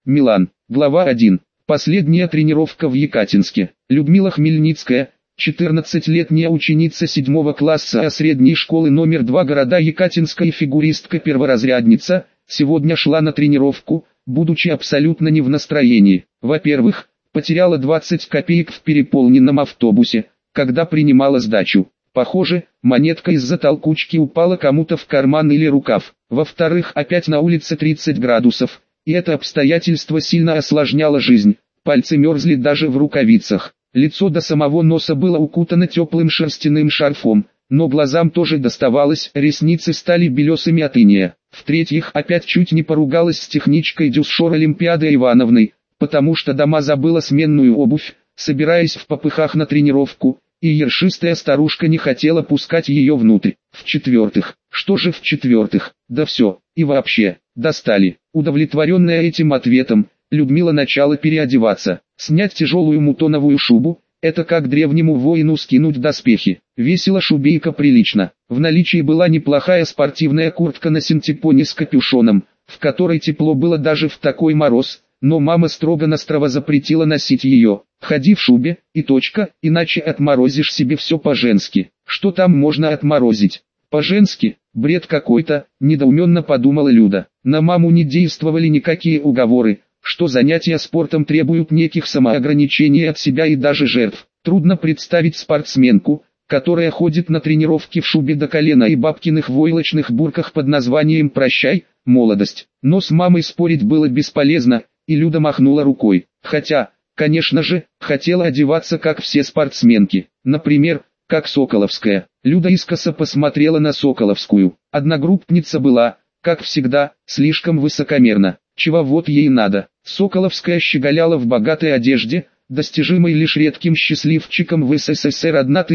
Милан. Глава 1. Последняя тренировка в Екатинске. Людмила Хмельницкая, 14-летняя ученица 7 класса средней школы номер 2 города Екатинска и фигуристка-перворазрядница, сегодня шла на тренировку, будучи абсолютно не в настроении. Во-первых, потеряла 20 копеек в переполненном автобусе, когда принимала сдачу. Похоже, монетка из-за толкучки упала кому-то в карман или рукав. Во-вторых, опять на улице 30 градусов, и это обстоятельство сильно осложняло жизнь. Пальцы мерзли даже в рукавицах. Лицо до самого носа было укутано теплым шерстяным шарфом, но глазам тоже доставалось, ресницы стали белесыми от иния. В-третьих, опять чуть не поругалась с техничкой дюсшор Олимпиады Ивановной, потому что дома забыла сменную обувь, собираясь в попыхах на тренировку, и ершистая старушка не хотела пускать ее внутрь. В-четвертых, что же в-четвертых, да все, и вообще, достали. Удовлетворенная этим ответом, Людмила начала переодеваться. Снять тяжелую мутоновую шубу, это как древнему воину скинуть доспехи. Весила шубейка прилично. В наличии была неплохая спортивная куртка на синтепоне с капюшоном, в которой тепло было даже в такой мороз, но мама строго-настрого запретила носить ее. Ходи в шубе, и точка, иначе отморозишь себе все по-женски. Что там можно отморозить? По-женски? Бред какой-то, недоуменно подумала Люда. На маму не действовали никакие уговоры, что занятия спортом требуют неких самоограничений от себя и даже жертв. Трудно представить спортсменку, которая ходит на тренировки в шубе до колена и бабкиных войлочных бурках под названием «Прощай, молодость». Но с мамой спорить было бесполезно, и Люда махнула рукой. Хотя, конечно же, хотела одеваться как все спортсменки. Например, как Соколовская. Люда искоса посмотрела на Соколовскую. Одногруппница была, как всегда, слишком высокомерна. Чего вот ей надо. Соколовская щеголяла в богатой одежде, достижимой лишь редким счастливчиком в СССР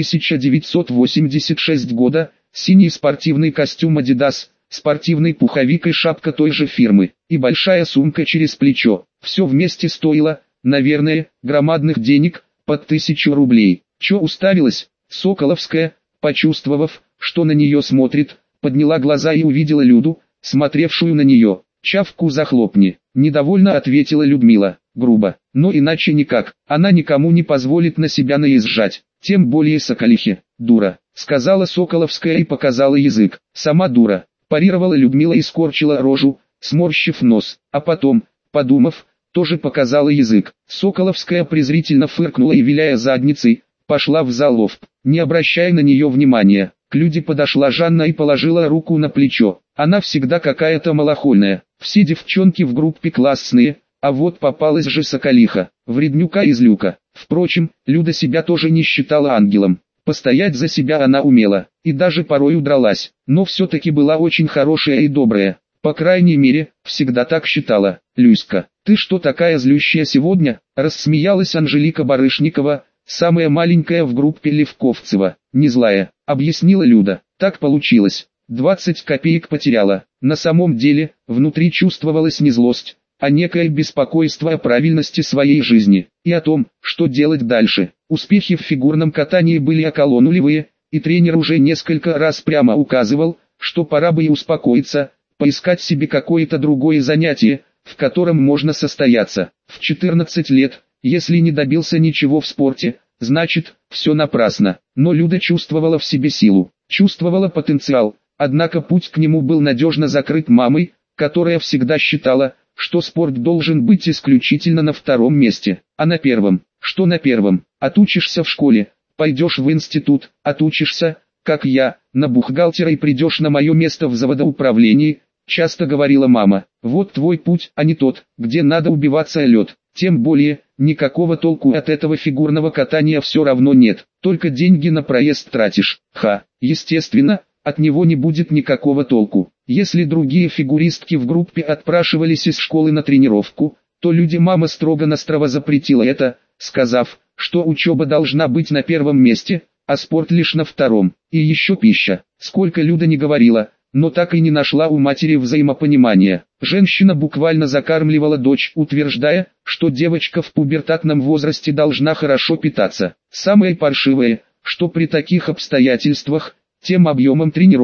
1986 года, синий спортивный костюм Adidas, спортивный пуховик и шапка той же фирмы, и большая сумка через плечо. Все вместе стоило, наверное, громадных денег, под 1000 рублей. Чё уставилась? Соколовская, почувствовав, что на нее смотрит, подняла глаза и увидела Люду, смотревшую на нее. «Чавку захлопни», — недовольно ответила Людмила, грубо, но иначе никак, она никому не позволит на себя наезжать, тем более Соколихе. «Дура», — сказала Соколовская и показала язык. «Сама дура», — парировала Людмила и скорчила рожу, сморщив нос, а потом, подумав, тоже показала язык. Соколовская презрительно фыркнула и, виляя задницей, пошла в залов, не обращая на нее внимания. К Люде подошла Жанна и положила руку на плечо. Она всегда какая-то малохольная. Все девчонки в группе классные, а вот попалась же Соколиха, вреднюка из люка. Впрочем, Люда себя тоже не считала ангелом. Постоять за себя она умела, и даже порой удралась, но все-таки была очень хорошая и добрая. По крайней мере, всегда так считала. «Люська, ты что такая злющая сегодня?» — рассмеялась Анжелика Барышникова, самая маленькая в группе Левковцева. «Не злая», — объяснила Люда. «Так получилось. 20 копеек потеряла». На самом деле, внутри чувствовалась не злость, а некое беспокойство о правильности своей жизни, и о том, что делать дальше. Успехи в фигурном катании были около нулевые, и тренер уже несколько раз прямо указывал, что пора бы и успокоиться, поискать себе какое-то другое занятие, в котором можно состояться. В 14 лет, если не добился ничего в спорте, значит, все напрасно. Но Люда чувствовала в себе силу, чувствовала потенциал, однако путь к нему был надежно закрыт мамой, которая всегда считала, что спорт должен быть исключительно на втором месте, а на первом. Что на первом? Отучишься в школе, пойдешь в институт, отучишься, как я, на бухгалтера и придешь на мое место в заводоуправлении, часто говорила мама. Вот твой путь, а не тот, где надо убиваться о лед. Тем более, никакого толку от этого фигурного катания все равно нет, только деньги на проезд тратишь. Естественно, от него не будет никакого толку. Если другие фигуристки в группе отпрашивались из школы на тренировку, то Люде мама строго-настрого запретила это, сказав, что учеба должна быть на первом месте, а спорт лишь на втором. И еще пища. Сколько Люда не говорила, но так и не нашла у матери взаимопонимания. Женщина буквально закармливала дочь, утверждая, что девочка в пубертатном возрасте должна хорошо питаться. Самое паршивое, что при таких обстоятельствах, тем объемом тренировок,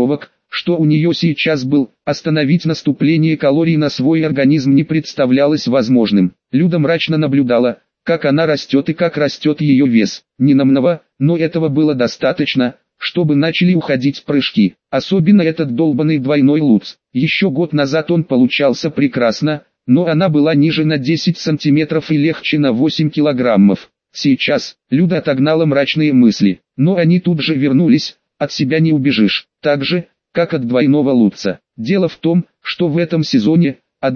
что у нее сейчас был, остановить наступление калорий на свой организм не представлялось возможным. Люда мрачно наблюдала, как она растет и как растет ее вес. Не намного, но этого было достаточно, чтобы начали уходить прыжки. Особенно этот долбанный двойной луц. Еще год назад он получался прекрасно, но она была ниже на 10 сантиметров и легче на 8 килограммов. Сейчас Люда отогнала мрачные мысли, но они тут же вернулись, от себя не убежишь, так же, как от двойного луца. Дело в том, что в этом сезоне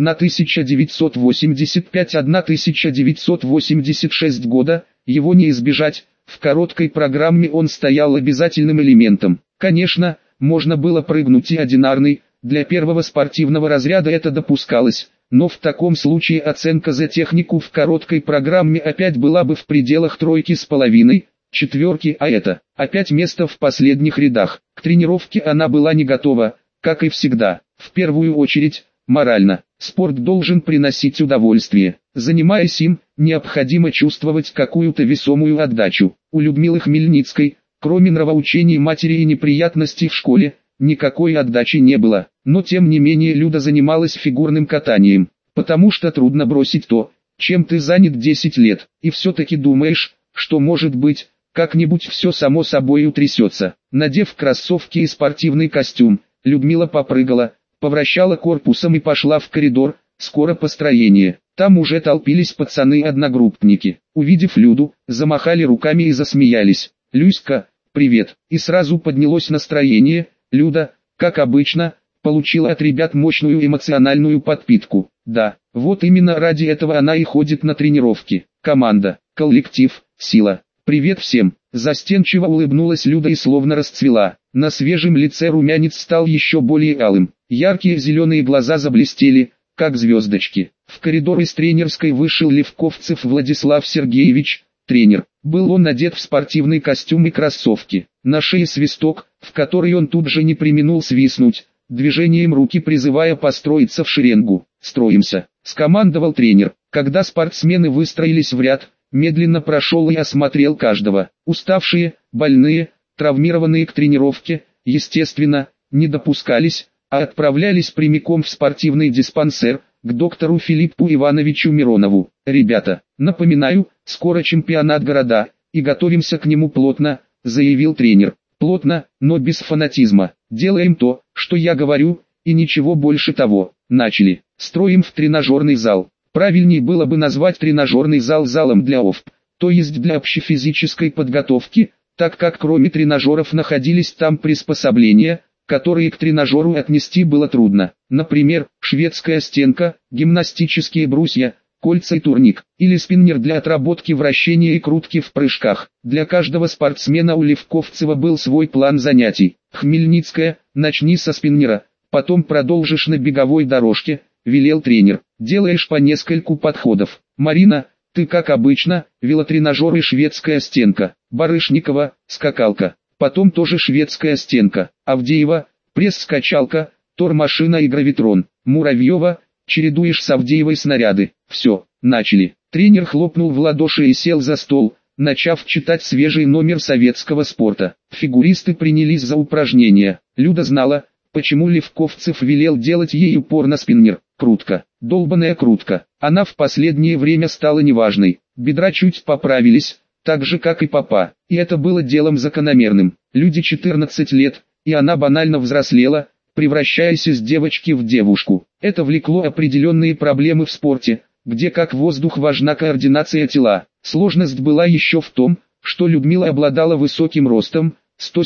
1985-1986 года его не избежать, в короткой программе он стоял обязательным элементом. Конечно, можно было прыгнуть и одинарный, для первого спортивного разряда это допускалось, но в таком случае оценка за технику в короткой программе опять была бы в пределах 3,5, 4, а это опять место в последних рядах. К тренировке она была не готова, как и всегда. В первую очередь, морально. Спорт должен приносить удовольствие. Занимаясь им, необходимо чувствовать какую-то весомую отдачу. У Людмилы Хмельницкой, кроме нравоучений матери и неприятностей в школе, никакой отдачи не было. Но тем не менее Люда занималась фигурным катанием, потому что трудно бросить то, чем ты занят 10 лет, и все-таки думаешь, что может быть, как-нибудь все само собой утрясется. Надев кроссовки и спортивный костюм, Людмила попрыгала, повращала корпусом и пошла в коридор. Скоро построение. Там уже толпились пацаны-одногруппники. Увидев Люду, замахали руками и засмеялись. «Люська, привет!» И сразу поднялось настроение. Люда, как обычно, получила от ребят мощную эмоциональную подпитку. Да, вот именно ради этого она и ходит на тренировки. Команда, коллектив, сила. «Привет всем!» Застенчиво улыбнулась Люда и словно расцвела. На свежем лице румянец стал еще более алым. Яркие зеленые глаза заблестели, как звездочки. В коридор из тренерской вышел Левковцев Владислав Сергеевич, тренер. Был он одет в спортивный костюм и кроссовки. На шее свисток, в который он тут же не преминул свистнуть, движением руки призывая построиться в шеренгу. «Строимся!» — скомандовал тренер. Когда спортсмены выстроились в ряд, медленно прошел и осмотрел каждого. Уставшие, больные, травмированные к тренировке, естественно, не допускались, а отправлялись прямиком в спортивный диспансер, к доктору Филиппу Ивановичу Миронову. «Ребята, напоминаю, скоро чемпионат города, и готовимся к нему плотно», — заявил тренер. «Плотно, но без фанатизма. Делаем то, что я говорю, и ничего больше того. Начали. Строим в тренажерный зал». Правильнее было бы назвать тренажерный зал залом для ОФП, то есть для общефизической подготовки, так как кроме тренажеров находились там приспособления, которые к тренажеру отнести было трудно. Например, шведская стенка, гимнастические брусья, кольца и турник, или спиннер для отработки вращения и крутки в прыжках. Для каждого спортсмена у Левковцева был свой план занятий. «Хмельницкая, начни со спиннера, потом продолжишь на беговой дорожке», — велел тренер. «Делаешь по нескольку подходов. Марина, ты как обычно, велотренажер и шведская стенка. Барышникова, скакалка. Потом тоже шведская стенка. Авдеева, пресс-скачалка, тор-машина и гравитрон. Муравьева, чередуешь с Авдеевой снаряды. Все, начали». Тренер хлопнул в ладоши и сел за стол, начав читать свежий номер советского спорта. Фигуристы принялись за упражнения. Люда знала, почему Левковцев велел делать ей упор на спиннер. Крутка, долбаная крутка. Она в последнее время стала неважной. Бедра чуть поправились, так же как и попа. И это было делом закономерным. Люде 14 лет, и она банально взрослела, превращаясь из девочки в девушку. Это влекло определенные проблемы в спорте, где как воздух важна координация тела. Сложность была еще в том, что Людмила обладала высоким ростом,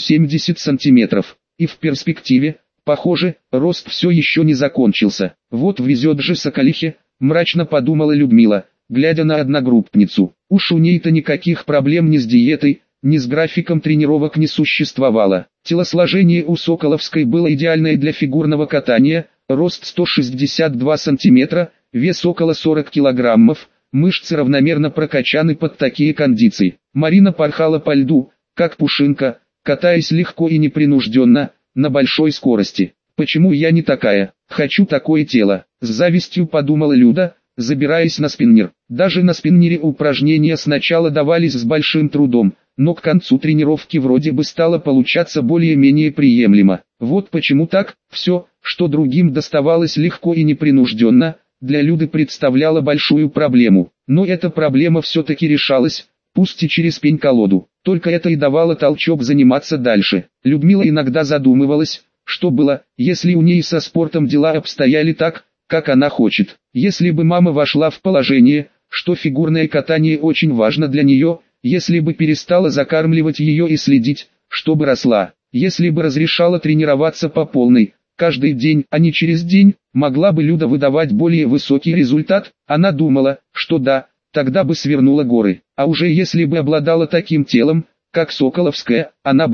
170 сантиметров, и в перспективе, похоже, рост все еще не закончился. «Вот везет же соколихе», — мрачно подумала Людмила, глядя на одногруппницу. Уж у ней-то никаких проблем ни с диетой, ни с графиком тренировок не существовало. Телосложение у Соколовской было идеальное для фигурного катания, рост 162 сантиметра, вес около 40 килограммов, мышцы равномерно прокачаны под такие кондиции. Марина порхала по льду, как пушинка, катаясь легко и непринужденно, на большой скорости. «Почему я не такая? Хочу такое тело», — с завистью подумала Люда, забираясь на спиннер. Даже на спиннере упражнения сначала давались с большим трудом, но к концу тренировки вроде бы стало получаться более-менее приемлемо. Вот почему так, все, что другим доставалось легко и непринужденно, для Люды представляло большую проблему. Но эта проблема все-таки решалась, пусть и через пень-колоду. Только это и давало толчок заниматься дальше. Людмила иногда задумывалась, что было, если у ней со спортом дела обстояли так, как она хочет. Если бы мама вошла в положение, что фигурное катание очень важно для нее, если бы перестала закармливать ее и следить, чтобы росла, если бы разрешала тренироваться по полной, каждый день, а не через день, могла бы Люда выдавать более высокий результат. Она думала, что да, тогда бы свернула горы. А уже если бы обладала таким телом, как Соколовская,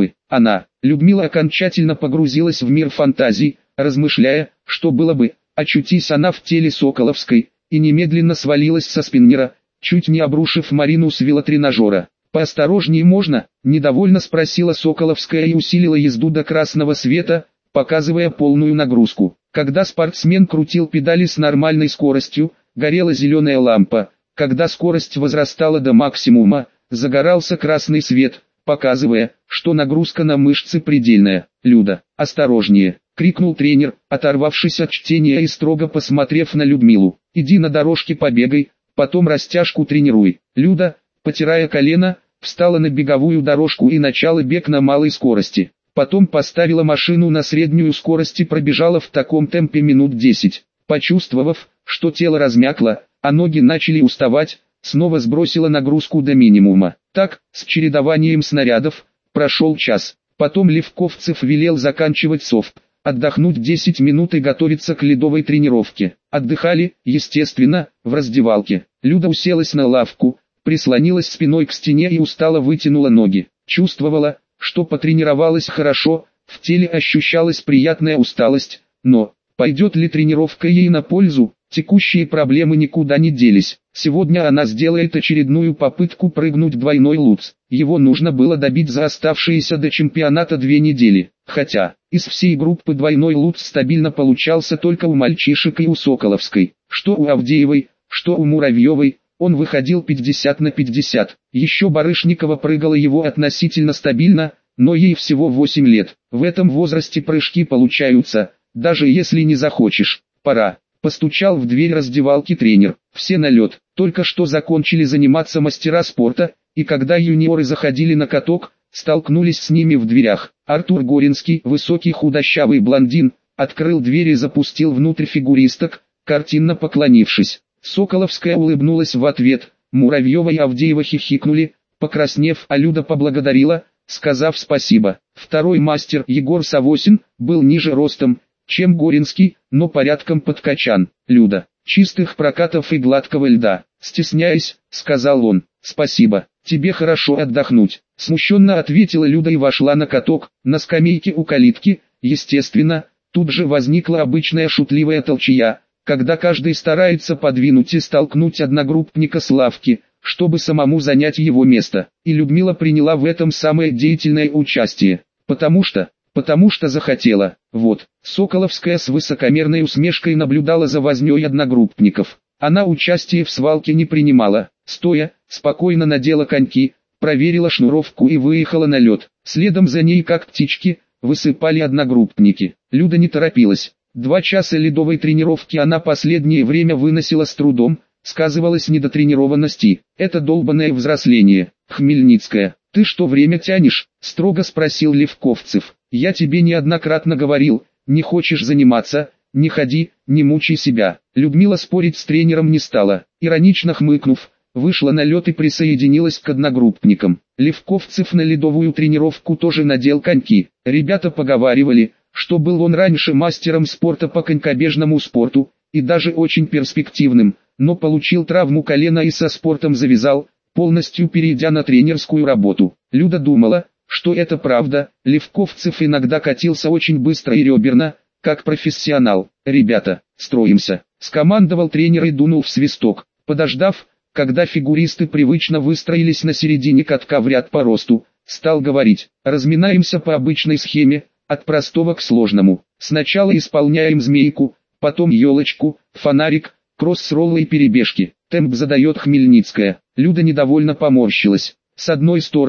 Людмила окончательно погрузилась в мир фантазий, размышляя, что было бы, очутись она в теле Соколовской, и немедленно свалилась со спиннера, чуть не обрушив Марину с велотренажера. «Поосторожнее можно?» – недовольно спросила Соколовская и усилила езду до красного света, показывая полную нагрузку. Когда спортсмен крутил педали с нормальной скоростью, горела зеленая лампа. Когда скорость возрастала до максимума, загорался красный свет, показывая, что нагрузка на мышцы предельная. «Люда, осторожнее!» — крикнул тренер, оторвавшись от чтения и строго посмотрев на Людмилу. «Иди на дорожке побегай, потом растяжку тренируй». Люда, потирая колено, встала на беговую дорожку и начала бег на малой скорости. Потом поставила машину на среднюю скорость и пробежала в таком темпе минут 10. Почувствовав, что тело размякло, а ноги начали уставать, снова сбросила нагрузку до минимума. Так, с чередованием снарядов, прошел час. Потом Левковцев велел заканчивать СОФ, отдохнуть 10 минут и готовиться к ледовой тренировке. Отдыхали, естественно, в раздевалке. Люда уселась на лавку, прислонилась спиной к стене и устало вытянула ноги. Чувствовала, что потренировалась хорошо, в теле ощущалась приятная усталость, но пойдет ли тренировка ей на пользу? Текущие проблемы никуда не делись. Сегодня она сделает очередную попытку прыгнуть двойной луц. Его нужно было добить за оставшиеся до чемпионата 2 недели. Хотя, из всей группы двойной луц стабильно получался только у мальчишек и у Соколовской. Что у Авдеевой, что у Муравьевой, он выходил 50 на 50. Еще Барышникова прыгала его относительно стабильно, но ей всего 8 лет. В этом возрасте прыжки получаются, даже если не захочешь. Пора. Постучал в дверь раздевалки тренер. Все на лед. Только что закончили заниматься мастера спорта, и когда юниоры заходили на каток, столкнулись с ними в дверях. Артур Горинский, высокий худощавый блондин, открыл дверь и запустил внутрь фигуристок, картинно поклонившись. Соколовская улыбнулась в ответ, Муравьева и Авдеева хихикнули, покраснев, а Люда поблагодарила, сказав спасибо. Второй мастер Егор Савосин был ниже ростом, чем Горинский, но порядком подкачан. «Люда, чистых прокатов и гладкого льда», стесняясь, сказал он. «Спасибо, тебе хорошо отдохнуть», смущенно ответила Люда и вошла на каток. На скамейке у калитки, естественно, тут же возникла обычная шутливая толчья, когда каждый старается подвинуть и столкнуть одногруппника с лавки, чтобы самому занять его место. И Людмила приняла в этом самое деятельное участие, потому что захотела. Вот, Соколовская с высокомерной усмешкой наблюдала за вознёй одногруппников. Она участие в свалке не принимала, стоя, спокойно надела коньки, проверила шнуровку и выехала на лед. Следом за ней, как птички, высыпали одногруппники. Люда не торопилась. 2 часа ледовой тренировки она последнее время выносила с трудом, сказывалась недотренированность. Это долбанное взросление. Хмельницкая, ты что время тянешь? Строго спросил Левковцев. Я тебе неоднократно говорил, не хочешь заниматься, не ходи, не мучай себя. Людмила спорить с тренером не стала. Иронично хмыкнув, вышла на лед и присоединилась к одногруппникам. Левковцев на ледовую тренировку тоже надел коньки. Ребята поговаривали, что был он раньше мастером спорта по конькобежному спорту, и даже очень перспективным, но получил травму колена и со спортом завязал, полностью перейдя на тренерскую работу. Люда думала, что это правда. Левковцев иногда катился очень быстро и реберно, как профессионал. «Ребята, строимся», — скомандовал тренер и дунул в свисток. Подождав, когда фигуристы привычно выстроились на середине катка в ряд по росту, стал говорить: «Разминаемся по обычной схеме, от простого к сложному. Сначала исполняем змейку, потом елочку, фонарик, кросс-роллы и перебежки. Темп задает Хмельницкая». Люда недовольно поморщилась. С одной стороны,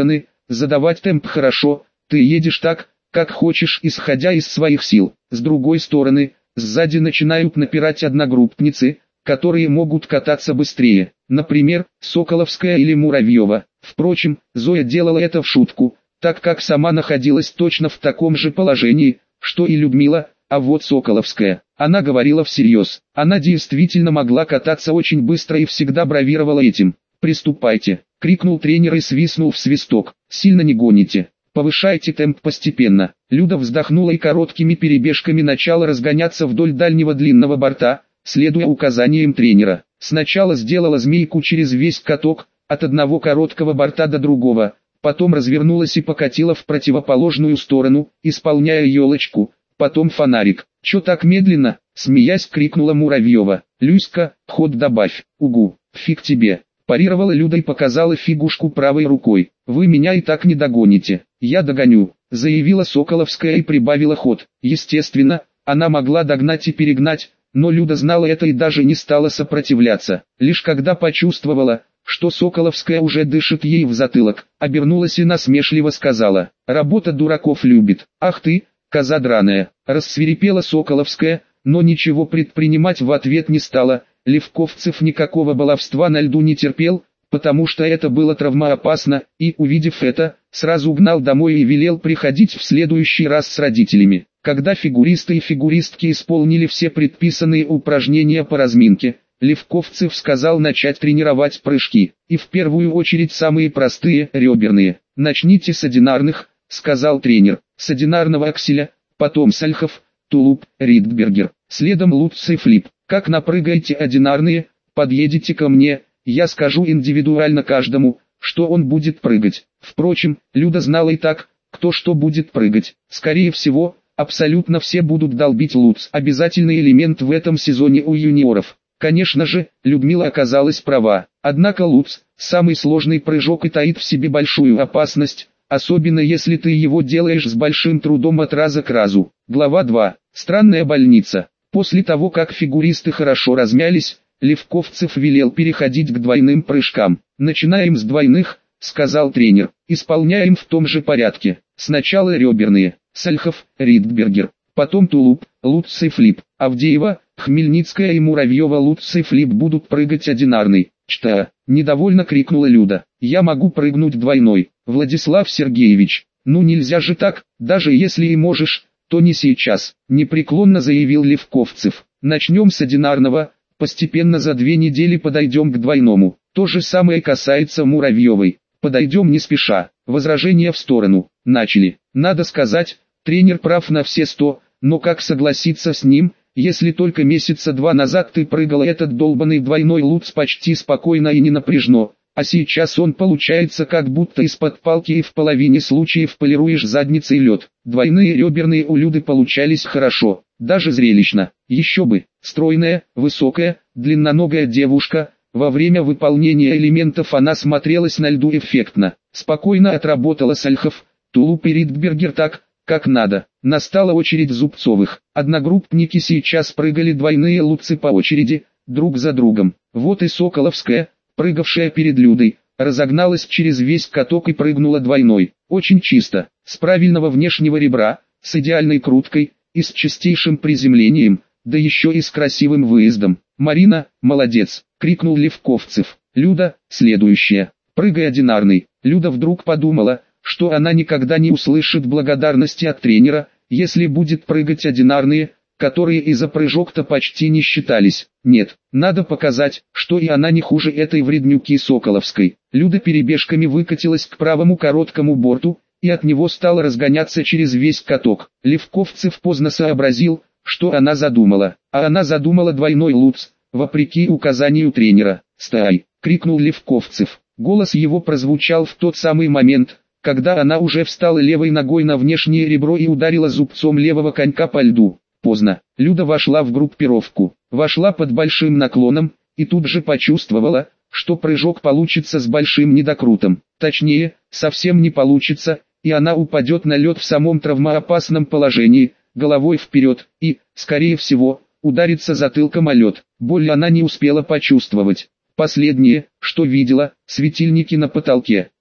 задавать темп хорошо, ты едешь так, как хочешь, исходя из своих сил. С другой стороны, сзади начинают напирать одногруппницы, которые могут кататься быстрее, например, Соколовская или Муравьева. Впрочем, Зоя делала это в шутку, так как сама находилась точно в таком же положении, что и Людмила, а вот Соколовская, она говорила всерьез. Она действительно могла кататься очень быстро и всегда бравировала этим. «Приступайте!» — крикнул тренер и свистнул в свисток. «Сильно не гоните. Повышайте темп постепенно». Люда вздохнула и короткими перебежками начала разгоняться вдоль дальнего длинного борта, следуя указаниям тренера. Сначала сделала змейку через весь каток, от одного короткого борта до другого, потом развернулась и покатила в противоположную сторону, исполняя елочку, потом фонарик. «Чё так медленно?» — смеясь крикнула Муравьева. «Люська, ход добавь». «Угу, фиг тебе». Парировала Люда и показала фигушку правой рукой. «Вы меня и так не догоните». «Я догоню», — заявила Соколовская и прибавила ход. Естественно, она могла догнать и перегнать, но Люда знала это и даже не стала сопротивляться. Лишь когда почувствовала, что Соколовская уже дышит ей в затылок, обернулась и насмешливо сказала: «Работа дураков любит». «Ах ты, коза драная!» — рассвирепела Соколовская, но ничего предпринимать в ответ не стала. Левковцев никакого баловства на льду не терпел, потому что это было травмоопасно, и, увидев это, сразу угнал домой и велел приходить в следующий раз с родителями. Когда фигуристы и фигуристки исполнили все предписанные упражнения по разминке, Левковцев сказал начать тренировать прыжки, и в первую очередь самые простые, реберные. «Начните с одинарных», — сказал тренер, — «с одинарного акселя, потом Сальхов, тулуп, Ридбергер, следом Лутц и флип. Как напрыгаете одинарные, подъедете ко мне, я скажу индивидуально каждому, что он будет прыгать». Впрочем, Люда знала и так, кто что будет прыгать. Скорее всего, абсолютно все будут долбить Лутц. Обязательный элемент в этом сезоне у юниоров. Конечно же, Людмила оказалась права. Однако Лутц, самый сложный прыжок и таит в себе большую опасность, особенно если ты его делаешь с большим трудом от раза к разу. Глава 2. Странная больница. После того, как фигуристы хорошо размялись, Левковцев велел переходить к двойным прыжкам. «Начинаем с двойных», — сказал тренер. «Исполняем в том же порядке. Сначала реберные, Сальхов, Ридбергер, потом тулуп, Лутц и флип. Авдеева, Хмельницкая и Муравьева Лутц и флип будут прыгать одинарный». «Чта!» — недовольно крикнула Люда. «Я могу прыгнуть двойной, Владислав Сергеевич». «Ну нельзя же так, даже если и можешь, то не сейчас», — непреклонно заявил Левковцев. «Начнем с одинарного, постепенно за 2 недели подойдем к двойному. То же самое касается Муравьевой. Подойдем не спеша». Возражения в сторону. Начали. Надо сказать, тренер прав на все 100, но как согласиться с ним, если только месяца 2 назад ты прыгал этот долбанный двойной Лутц почти спокойно и не напряжно, а сейчас он получается как будто из-под палки и в половине случаев полируешь задницей лед. Двойные реберные у Люды получались хорошо, даже зрелищно. Еще бы, стройная, высокая, длинноногая девушка, во время выполнения элементов она смотрелась на льду эффектно. Спокойно отработала Сальхов, тулуп и Ридбергер так, как надо. Настала очередь Зубцовых. Одногруппники сейчас прыгали двойные Лутцы по очереди, друг за другом. Вот и Соколовская, прыгавшая перед Людой, разогналась через весь каток и прыгнула двойной. Очень чисто, с правильного внешнего ребра, с идеальной круткой, и с чистейшим приземлением, да еще и с красивым выездом. «Марина, молодец!» — крикнул Левковцев. «Люда, следующая. Прыгай одинарный». Люда вдруг подумала, что она никогда не услышит благодарности от тренера, если будет прыгать одинарные, которые из-за прыжок-то почти не считались. Нет, надо показать, что и она не хуже этой вреднюки Соколовской. Люда перебежками выкатилась к правому короткому борту, и от него стала разгоняться через весь каток. Левковцев поздно сообразил, что она задумала. А она задумала двойной Лутц, вопреки указанию тренера. «Стой!» — крикнул Левковцев. Голос его прозвучал в тот самый момент, когда она уже встала левой ногой на внешнее ребро и ударила зубцом левого конька по льду. Поздно. Люда вошла в группировку. Вошла под большим наклоном, и тут же почувствовала, что прыжок получится с большим недокрутом. Точнее, совсем не получится, и она упадет на лед в самом травмоопасном положении, головой вперед, и, скорее всего, ударится затылком о лед. Боль она не успела почувствовать. Последнее, что видела, светильники на потолке.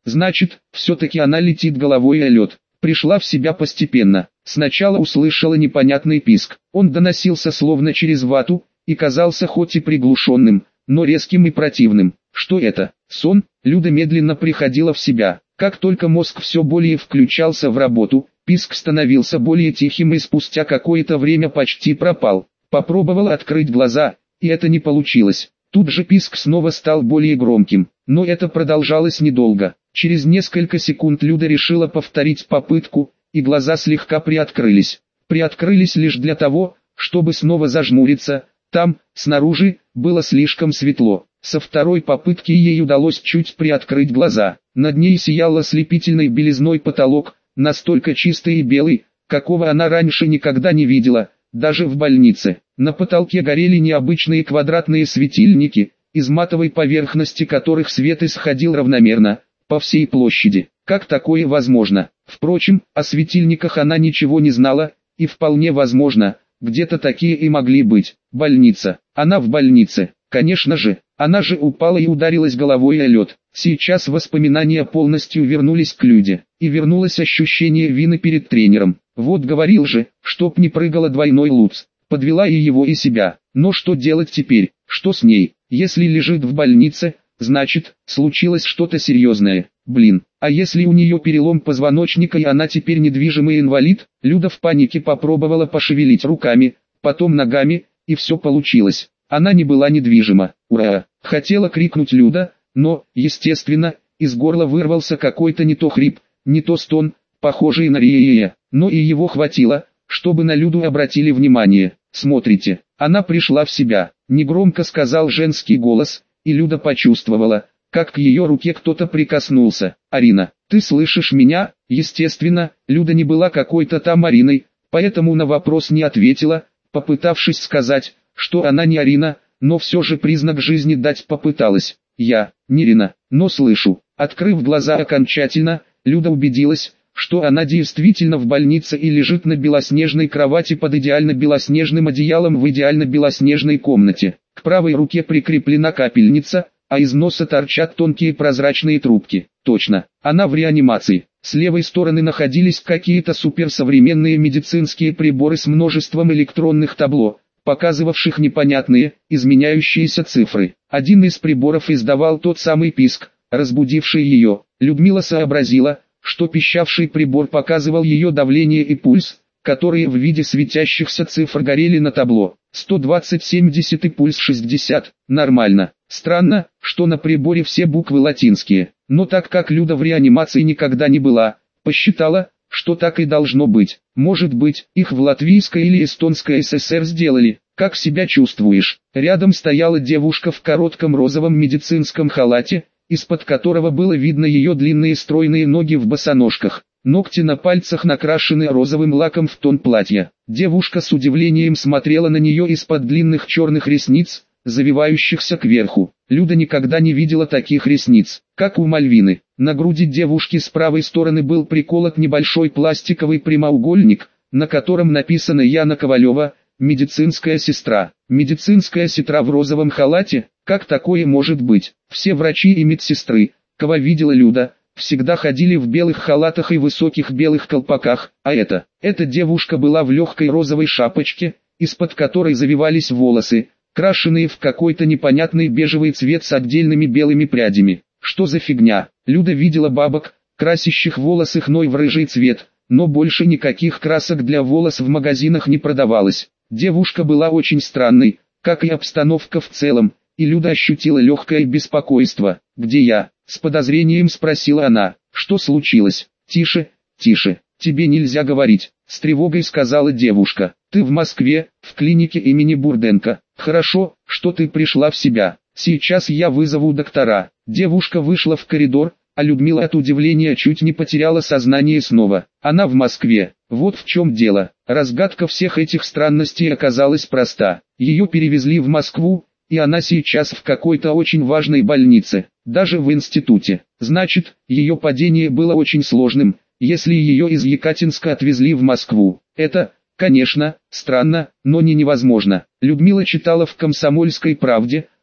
Значит, все-таки она летит головой о лед. Пришла в себя постепенно. Сначала услышала непонятный писк. Он доносился словно через вату, и казался хоть и приглушенным, но резким и противным. Что это? Сон? Люда медленно приходила в себя. Как только мозг все более включался в работу, писк становился более тихим и спустя какое-то время почти пропал. Попробовала открыть глаза, и это не получилось. Тут же писк снова стал более громким, но это продолжалось недолго. Через несколько секунд Люда решила повторить попытку, и глаза слегка приоткрылись. Приоткрылись лишь для того, чтобы снова зажмуриться. Там, снаружи, было слишком светло. Со второй попытки ей удалось чуть приоткрыть глаза. Над ней сиял ослепительной белизной потолок, настолько чистый и белый, какого она раньше никогда не видела, даже в больнице. На потолке горели необычные квадратные светильники, из матовой поверхности которых свет исходил равномерно, по всей площади. Как такое возможно? Впрочем, о светильниках она ничего не знала, и вполне возможно, где-то такие и могли быть. Больница. Она в больнице. Конечно же, она же упала и ударилась головой о лед. Сейчас воспоминания полностью вернулись к Люде, и вернулось ощущение вины перед тренером. Вот говорил же, чтоб не прыгала двойной луц. Подвела и его, и себя. Но что делать теперь? Что с ней? Если лежит в больнице, значит, случилось что-то серьезное. Блин, а если у нее перелом позвоночника и она теперь недвижимый инвалид? Люда в панике попробовала пошевелить руками, потом ногами, и все получилось. Она не была недвижима. Ура! Хотела крикнуть Люда, но, естественно, из горла вырвался какой-то не то хрип, не то стон, похожий на рие, но и его хватило, чтобы на Люду обратили внимание. «Смотрите, она пришла в себя», — негромко сказал женский голос, и Люда почувствовала, как к ее руке кто-то прикоснулся. «Арина, ты слышишь меня?» Естественно, Люда не была какой-то там Ариной, поэтому на вопрос не ответила, попытавшись сказать, что она не Арина, но все же признак жизни дать попыталась. «Я, не Рина, но слышу». Открыв глаза окончательно, Люда убедилась, что она действительно в больнице и лежит на белоснежной кровати под идеально белоснежным одеялом в идеально белоснежной комнате. К правой руке прикреплена капельница, а из носа торчат тонкие прозрачные трубки. Точно, она в реанимации. С левой стороны находились какие-то суперсовременные медицинские приборы с множеством электронных табло, показывавших непонятные, изменяющиеся цифры. Один из приборов издавал тот самый писк, разбудивший ее. Людмила сообразила, что пищавший прибор показывал ее давление и пульс, которые в виде светящихся цифр горели на табло. 120/70 и пульс 60. Нормально. Странно, что на приборе все буквы латинские, но так как Люда в реанимации никогда не была, посчитала, что так и должно быть. Может быть, их в Латвийской или Эстонской ССР сделали. «Как себя чувствуешь?» Рядом стояла девушка в коротком розовом медицинском халате, из-под которого было видно ее длинные стройные ноги в босоножках. Ногти на пальцах накрашены розовым лаком в тон платья. Девушка с удивлением смотрела на нее из-под длинных черных ресниц, завивающихся кверху. Люда никогда не видела таких ресниц, как у Мальвины. На груди девушки с правой стороны был приколот небольшой пластиковый прямоугольник, на котором написано «Яна Ковалева, медицинская сестра». Медицинская сестра в розовом халате? Как такое может быть? Все врачи и медсестры, кого видела Люда, всегда ходили в белых халатах и высоких белых колпаках, а эта девушка была в легкой розовой шапочке, из-под которой завивались волосы, крашеные в какой-то непонятный бежевый цвет с отдельными белыми прядями. Что за фигня? Люда видела бабок, красящих волосы хной в рыжий цвет, но больше никаких красок для волос в магазинах не продавалось. Девушка была очень странной, как и обстановка в целом, и Люда ощутила легкое беспокойство. «Где я?» — с подозрением спросила она. «Что случилось?» «Тише, тише, тебе нельзя говорить», — с тревогой сказала девушка. «Ты в Москве, в клинике имени Бурденко. Хорошо, что ты пришла в себя. Сейчас я вызову доктора». Девушка вышла в коридор, а Людмила от удивления чуть не потеряла сознание снова. Она в Москве. Вот в чем дело. Разгадка всех этих странностей оказалась проста. Ее перевезли в Москву, и она сейчас в какой-то очень важной больнице, даже в институте. Значит, ее падение было очень сложным, если ее из Екатинска отвезли в Москву. Это, конечно, странно, но не невозможно. Людмила читала в «Комсомольской правде»,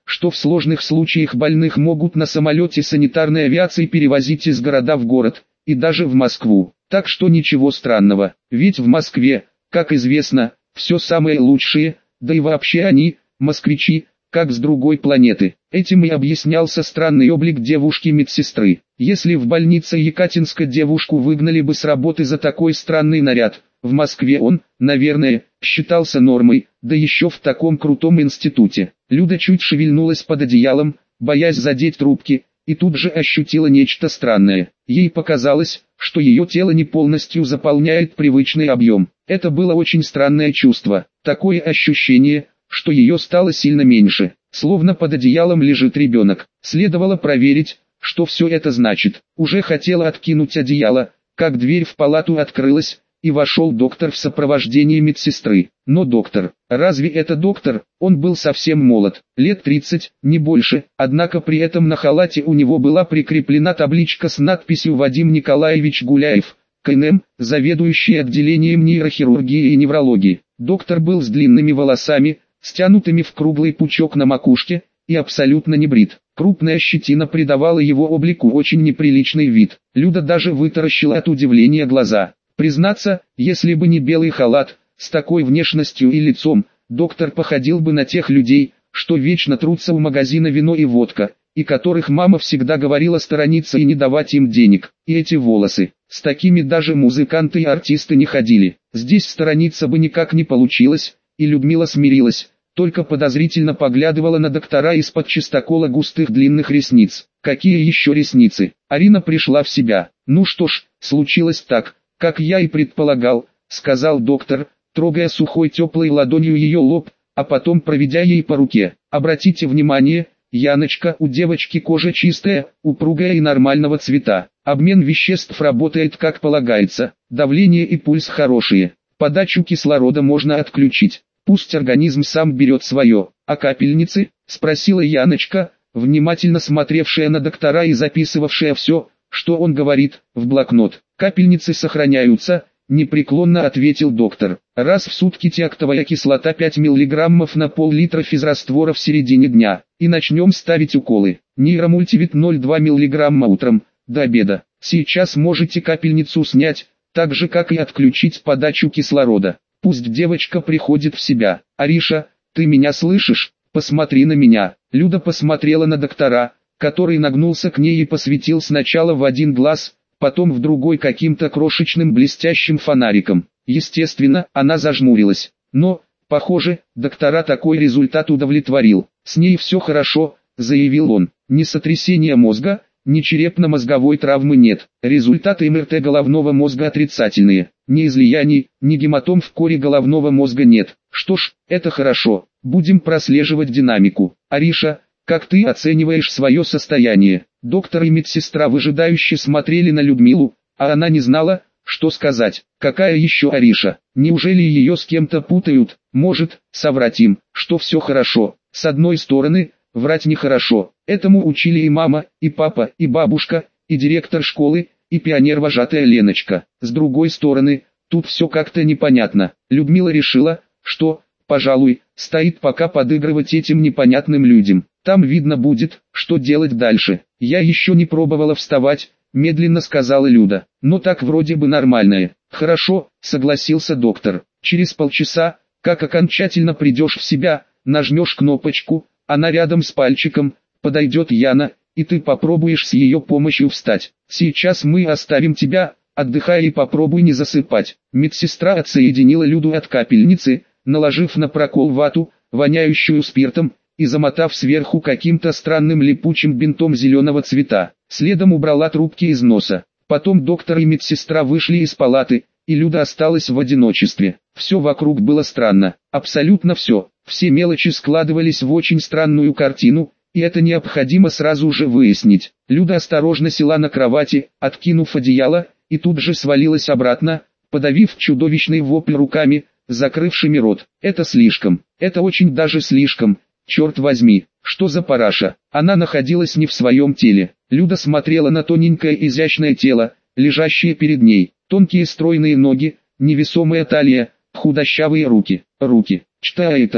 что в сложных случаях больных могут на самолете санитарной авиации перевозить из города в город, и даже в Москву. Так что ничего странного, ведь в Москве, как известно, все самое лучшее, да и вообще они, москвичи, как с другой планеты. Этим и объяснялся странный облик девушки-медсестры. Если в больнице Екатинска девушку выгнали бы с работы за такой странный наряд, в Москве он, наверное, считался нормой, да еще в таком крутом институте. Люда чуть шевельнулась под одеялом, боясь задеть трубки, и тут же ощутила нечто странное. Ей показалось, что ее тело не полностью заполняет привычный объем. Это было очень странное чувство, такое ощущение, что ее стало сильно меньше, словно под одеялом лежит ребенок. Следовало проверить, что все это значит. Уже хотела откинуть одеяло, как дверь в палату открылась, и вошел доктор в сопровождении медсестры. Но доктор, разве это доктор? Он был совсем молод, лет 30, не больше, однако при этом на халате у него была прикреплена табличка с надписью «Вадим Николаевич Гуляев, КНМ, заведующий отделением нейрохирургии и неврологии». Доктор был с длинными волосами, стянутыми в круглый пучок на макушке, и абсолютно не брит. Крупная щетина придавала его облику очень неприличный вид. Люда даже вытаращила от удивления глаза. Признаться, если бы не белый халат, с такой внешностью и лицом, доктор походил бы на тех людей, что вечно трутся у магазина вино и водка, и которых мама всегда говорила сторониться и не давать им денег. И эти волосы, с такими даже музыканты и артисты не ходили. Здесь сторониться бы никак не получилось, и Людмила смирилась, только подозрительно поглядывала на доктора из-под чистокола густых длинных ресниц. Какие еще ресницы? Арина пришла в себя. Ну что ж, случилось так, как я и предполагал, сказал доктор, трогая сухой теплой ладонью ее лоб, а потом проведя ей по руке. Обратите внимание, Яночка, у девочки кожа чистая, упругая и нормального цвета. Обмен веществ работает как полагается, давление и пульс хорошие. Подачу кислорода можно отключить. Пусть организм сам берет свое. А капельницы? Спросила Яночка, внимательно смотревшая на доктора и записывавшая все, что он говорит, в блокнот. Капельницы сохраняются, непреклонно ответил доктор. Раз в сутки тиактовая кислота 5 мг на пол-литра физраствора в середине дня. И начнем ставить уколы. Нейромультивит 0,2 мг утром, до обеда. Сейчас можете капельницу снять, так же как и отключить подачу кислорода. Пусть девочка приходит в себя. Ариша, ты меня слышишь? Посмотри на меня. Люда посмотрела на доктора, который нагнулся к ней и посветил сначала в один глаз, потом в другой каким-то крошечным блестящим фонариком. Естественно, она зажмурилась. Но, похоже, доктора такой результат удовлетворил. С ней все хорошо, заявил он. Ни сотрясения мозга, ни черепно-мозговой травмы нет. Результаты МРТ головного мозга отрицательные. Ни излияний, ни гематом в коре головного мозга нет. Что ж, это хорошо. Будем прослеживать динамику. Ариша, как ты оцениваешь свое состояние? Доктор и медсестра выжидающе смотрели на Людмилу, а она не знала, что сказать. Какая еще Ариша? Неужели ее с кем-то путают? Может, соврать им, что все хорошо. С одной стороны, врать нехорошо. Этому учили и мама, и папа, и бабушка, и директор школы, и пионер-вожатая Леночка. С другой стороны, тут все как-то непонятно. Людмила решила, что, пожалуй, стоит пока подыгрывать этим непонятным людям. Там видно будет, что делать дальше. Я еще не пробовала вставать, медленно сказала Люда. Но так вроде бы нормальное. Хорошо, согласился доктор. Через полчаса, как окончательно придешь в себя, нажмешь кнопочку, она рядом с пальчиком, подойдет Яна, и ты попробуешь с ее помощью встать. Сейчас мы оставим тебя, отдыхай и попробуй не засыпать. Медсестра отсоединила Люду от капельницы, наложив на прокол вату, воняющую спиртом, и замотав сверху каким-то странным липучим бинтом зеленого цвета. Следом убрала трубки из носа. Потом доктор и медсестра вышли из палаты, и Люда осталась в одиночестве. Все вокруг было странно, абсолютно все. Все мелочи складывались в очень странную картину, и это необходимо сразу же выяснить. Люда осторожно села на кровати, откинув одеяло, и тут же свалилась обратно, подавив чудовищный вопль руками, закрывшими рот. Это слишком, это очень даже слишком, черт возьми, что за параша. Она находилась не в своем теле. Люда смотрела на тоненькое изящное тело, лежащее перед ней, тонкие стройные ноги, невесомая талия, худощавые руки. Что это?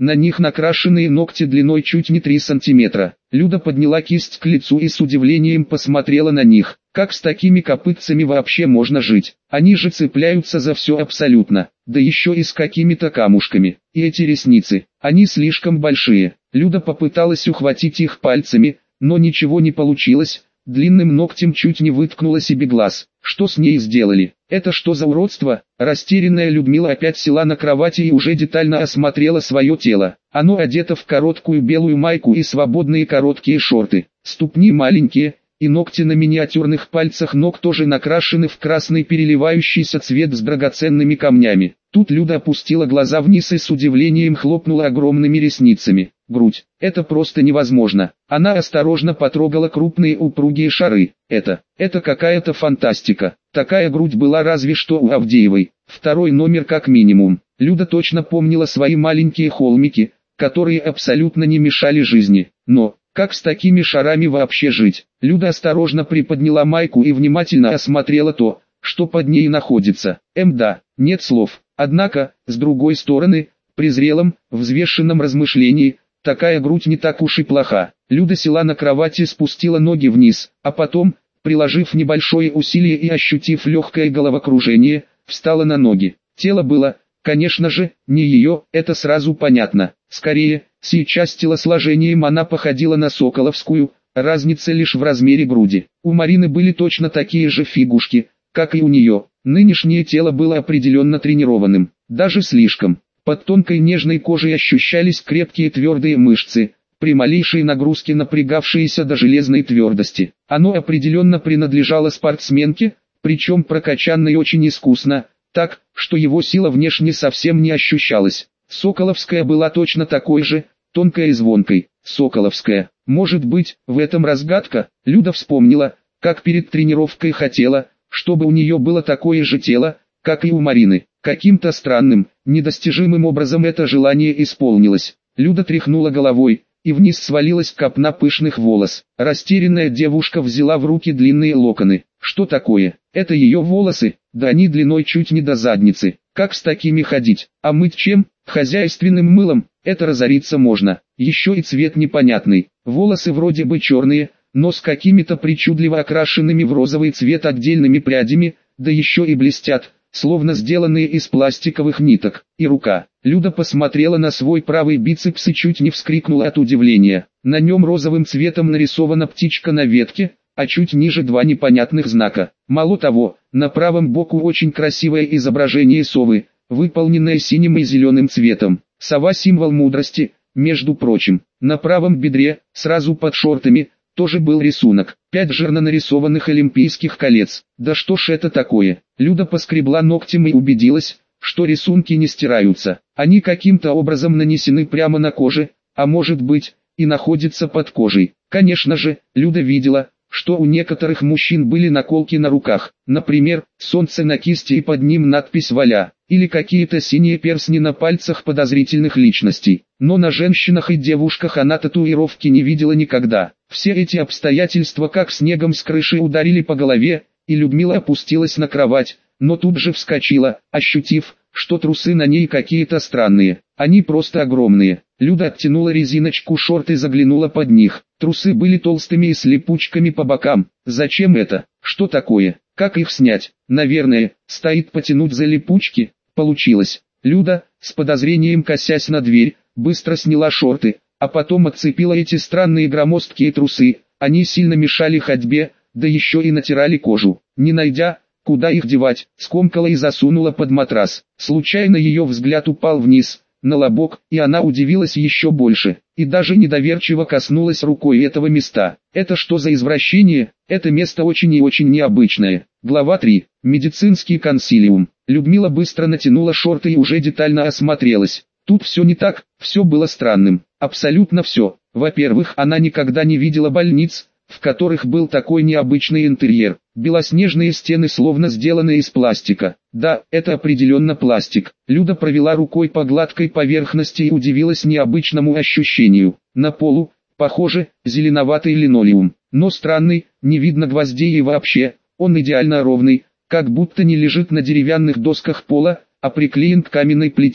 на них накрашенные ногти длиной чуть не 3 сантиметра. Люда подняла кисть к лицу и с удивлением посмотрела на них. Как с такими копытцами вообще можно жить? Они же цепляются за все абсолютно, да еще и с какими-то камушками. И эти ресницы, они слишком большие. Люда попыталась ухватить их пальцами, но ничего не получилось. Длинным ногтем чуть не выткнула себе глаз. Что с ней сделали? Это что за уродство? Растерянная Людмила опять села на кровати и уже детально осмотрела свое тело. Оно одето в короткую белую майку и свободные короткие шорты. Ступни маленькие, и ногти на миниатюрных пальцах ног тоже накрашены в красный переливающийся цвет с драгоценными камнями. Тут Люда опустила глаза вниз и с удивлением хлопнула огромными ресницами. Грудь. Это просто невозможно. Она осторожно потрогала крупные упругие шары. Это какая-то фантастика. Такая грудь была разве что у Авдеевой. Второй номер как минимум. Люда точно помнила свои маленькие холмики, которые абсолютно не мешали жизни. Но, как с такими шарами вообще жить? Люда осторожно приподняла майку и внимательно осмотрела то, что под ней находится. Да, нет слов. Однако, с другой стороны, при зрелом, взвешенном размышлении, такая грудь не так уж и плоха. Люда села на кровати и спустила ноги вниз, а потом, приложив небольшое усилие и ощутив легкое головокружение, встала на ноги. Тело было, конечно же, не ее, это сразу понятно. Скорее, сейчас телосложением она походила на соколовскую, разница лишь в размере груди. У Марины были точно такие же фигушки, как и у нее. Нынешнее тело было определенно тренированным, даже слишком. Под тонкой нежной кожей ощущались крепкие твердые мышцы, при малейшей нагрузке напрягавшиеся до железной твердости. Оно определенно принадлежало спортсменке, причем прокачанной очень искусно, так, что его сила внешне совсем не ощущалась. Соколовская была точно такой же, тонкой и звонкой. Соколовская. Может быть, в этом разгадка? Люда вспомнила, как перед тренировкой хотела, чтобы у нее было такое же тело, как и у Марины. Каким-то странным, недостижимым образом это желание исполнилось. Люда тряхнула головой, и вниз свалилась копна пышных волос. Растерянная девушка взяла в руки длинные локоны. Что такое? Это ее волосы? Да они длиной чуть не до задницы. Как с такими ходить? А мыть чем? Хозяйственным мылом. Это разориться можно. Еще и цвет непонятный. Волосы вроде бы черные, но с какими-то причудливо окрашенными в розовый цвет отдельными прядями, да еще и блестят, словно сделанные из пластиковых ниток. И рука. Люда посмотрела на свой правый бицепс и чуть не вскрикнула от удивления. На нем розовым цветом нарисована птичка на ветке, а чуть ниже два непонятных знака. Мало того, на правом боку очень красивое изображение совы, выполненное синим и зеленым цветом. Сова — символ мудрости, между прочим. На правом бедре, сразу под шортами, тоже был рисунок. 5 жирно нарисованных олимпийских колец. Да что ж это такое? Люда поскребла ногтем и убедилась, что рисунки не стираются. Они каким-то образом нанесены прямо на коже, а может быть, и находятся под кожей. Конечно же, Люда видела, что у некоторых мужчин были наколки на руках. Например, солнце на кисти и под ним надпись «Валя», или какие-то синие перстни на пальцах подозрительных личностей. Но на женщинах и девушках она татуировки не видела никогда. Все эти обстоятельства как снегом с крыши ударили по голове, и Людмила опустилась на кровать, но тут же вскочила, ощутив, что трусы на ней какие-то странные. Они просто огромные. Люда оттянула резиночку шорт и заглянула под них. Трусы были толстыми и с липучками по бокам. Зачем это? Что такое? Как их снять? Наверное, стоит потянуть за липучки. Получилось. Люда, с подозрением косясь на дверь, быстро сняла шорты, а потом отцепила эти странные громоздкие трусы. Они сильно мешали ходьбе, да еще и натирали кожу. Не найдя, куда их девать, скомкала и засунула под матрас. Случайно ее взгляд упал вниз, на лобок, и она удивилась еще больше, и даже недоверчиво коснулась рукой этого места. Это что за извращение? Это место очень и очень необычное. Глава 3. Медицинский консилиум. Людмила быстро натянула шорты и уже детально осмотрелась. Тут все не так, все было странным. Абсолютно все. Во-первых, она никогда не видела больниц, в которых был такой необычный интерьер. Белоснежные стены словно сделаны из пластика. Да, это определенно пластик. Люда провела рукой по гладкой поверхности и удивилась необычному ощущению. На полу, похоже, зеленоватый линолеум. Но странный, не видно гвоздей и вообще, он идеально ровный, как будто не лежит на деревянных досках пола, а приклеен к каменной плите.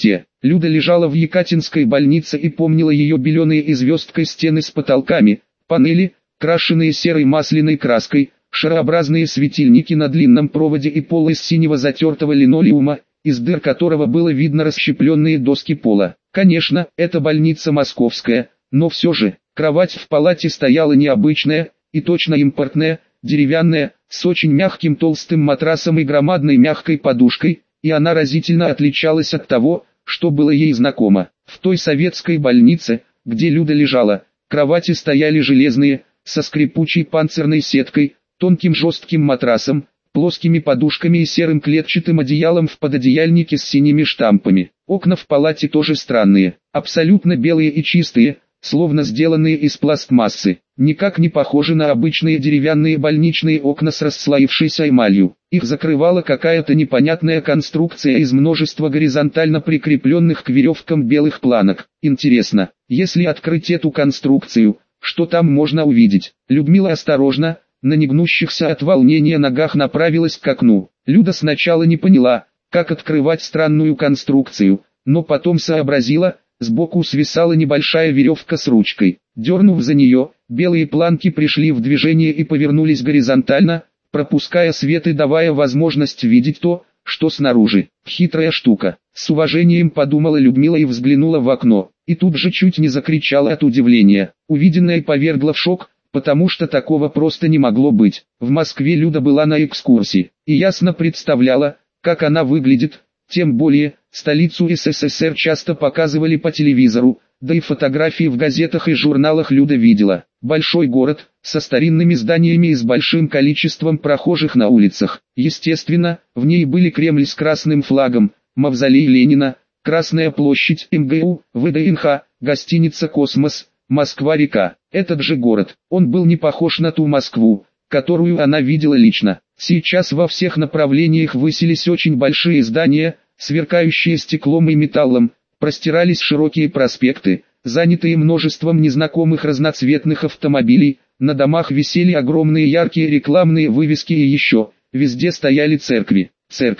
Люда лежала в Екатинской больнице и помнила ее беленые и звездкой стены с потолками, панели, крашеные серой масляной краской, шарообразные светильники на длинном проводе и пол из синего затертого линолеума, из дыр которого было видно расщепленные доски пола. Конечно, это больница московская, но все же, кровать в палате стояла необычная, и точно импортная, деревянная, с очень мягким толстым матрасом и громадной мягкой подушкой, и она разительно отличалась от того, что было ей знакомо. В той советской больнице, где Люда лежала, кровати стояли железные, со скрипучей панцирной сеткой, тонким жестким матрасом, плоскими подушками и серым клетчатым одеялом в пододеяльнике с синими штампами. Окна в палате тоже странные, абсолютно белые и чистые, словно сделанные из пластмассы, никак не похожи на обычные деревянные больничные окна с расслоившейся эмалью. Их закрывала какая-то непонятная конструкция из множества горизонтально прикрепленных к веревкам белых планок. Интересно, если открыть эту конструкцию, что там можно увидеть? Людмила осторожно, на негнущихся от волнения ногах направилась к окну. Люда сначала не поняла, как открывать странную конструкцию, но потом сообразила. Сбоку свисала небольшая веревка с ручкой. Дернув за нее, белые планки пришли в движение и повернулись горизонтально, пропуская свет и давая возможность видеть то, что снаружи. Хитрая штука. С уважением подумала Людмила и взглянула в окно. И тут же чуть не закричала от удивления. Увиденное повергло в шок, потому что такого просто не могло быть. В Москве Люда была на экскурсии, и ясно представляла, как она выглядит. Тем более, столицу СССР часто показывали по телевизору, да и фотографии в газетах и журналах Люда видела. Большой город, со старинными зданиями и с большим количеством прохожих на улицах. Естественно, в ней были Кремль с красным флагом, мавзолей Ленина, Красная площадь, МГУ, ВДНХ, гостиница «Космос», Москва-река. Этот же город, он был не похож на ту Москву, которую она видела лично. Сейчас во всех направлениях высились очень большие здания, сверкающие стеклом и металлом, простирались широкие проспекты, занятые множеством незнакомых разноцветных автомобилей, на домах висели огромные яркие рекламные вывески и еще, везде стояли церкви.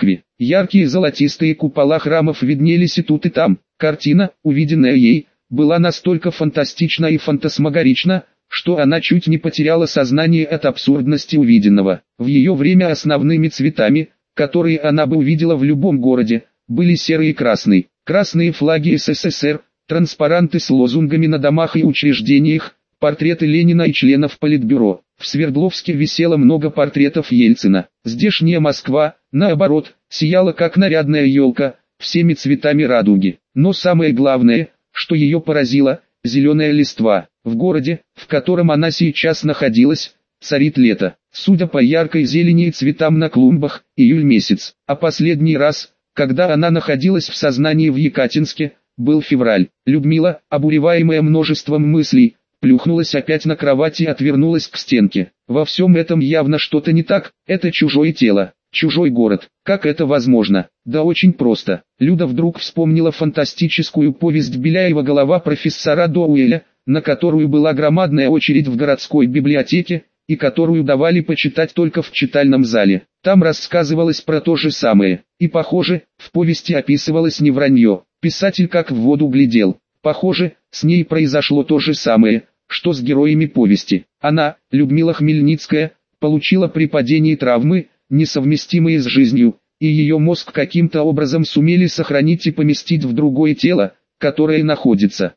Яркие золотистые купола храмов виднелись и тут и там. Картина, увиденная ей, была настолько фантастична и фантасмагорична, что она чуть не потеряла сознание от абсурдности увиденного. В ее время основными цветами, которые она бы увидела в любом городе, были серый и красный. Красные флаги СССР, транспаранты с лозунгами на домах и учреждениях, портреты Ленина и членов Политбюро. В Свердловске висело много портретов Ельцина. Здешняя Москва, наоборот, сияла как нарядная елка, всеми цветами радуги. Но самое главное, что ее поразило, зеленая листва. В городе, в котором она сейчас находилась, царит лето. Судя по яркой зелени и цветам на клумбах, июль месяц. А последний раз, когда она находилась в сознании в Екатинске, был февраль. Людмила, обуреваемая множеством мыслей, плюхнулась опять на кровать и отвернулась к стенке. Во всем этом явно что-то не так, это чужое тело, чужой город. Как это возможно? Да очень просто. Люда вдруг вспомнила фантастическую повесть Беляева «Голова профессора Доуэля», на которую была громадная очередь в городской библиотеке, и которую давали почитать только в читальном зале. Там рассказывалось про то же самое, и похоже, в повести описывалось не вранье. Писатель как в воду глядел. Похоже, с ней произошло то же самое, что с героями повести. Она, Людмила Хмельницкая, получила при падении травмы, несовместимые с жизнью, и ее мозг каким-то образом сумели сохранить и поместить в другое тело, которое находится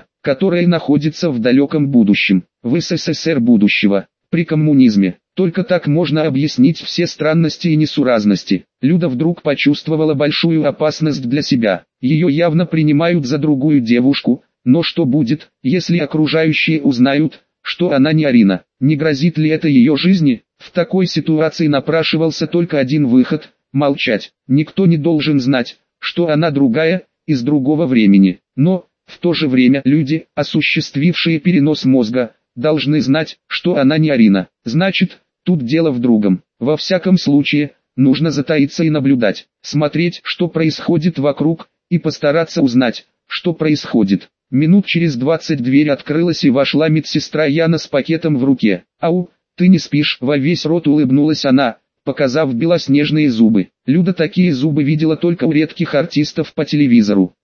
в далеком будущем, в СССР будущего, при коммунизме. Только так можно объяснить все странности и несуразности. Люда вдруг почувствовала большую опасность для себя. Ее явно принимают за другую девушку, но что будет, если окружающие узнают, что она не Арина? Не грозит ли это ее жизни? В такой ситуации напрашивался только один выход – молчать. Никто не должен знать, что она другая, из другого времени. Но, в то же время люди, осуществившие перенос мозга, должны знать, что она не Арина. Значит, тут дело в другом. Во всяком случае, нужно затаиться и наблюдать, смотреть, что происходит вокруг, и постараться узнать, что происходит. Минут через 20 дверь открылась и вошла медсестра Яна с пакетом в руке. «Ау, ты не спишь?» — во весь рот улыбнулась она, показав белоснежные зубы. Люда такие зубы видела только у редких артистов по телевизору.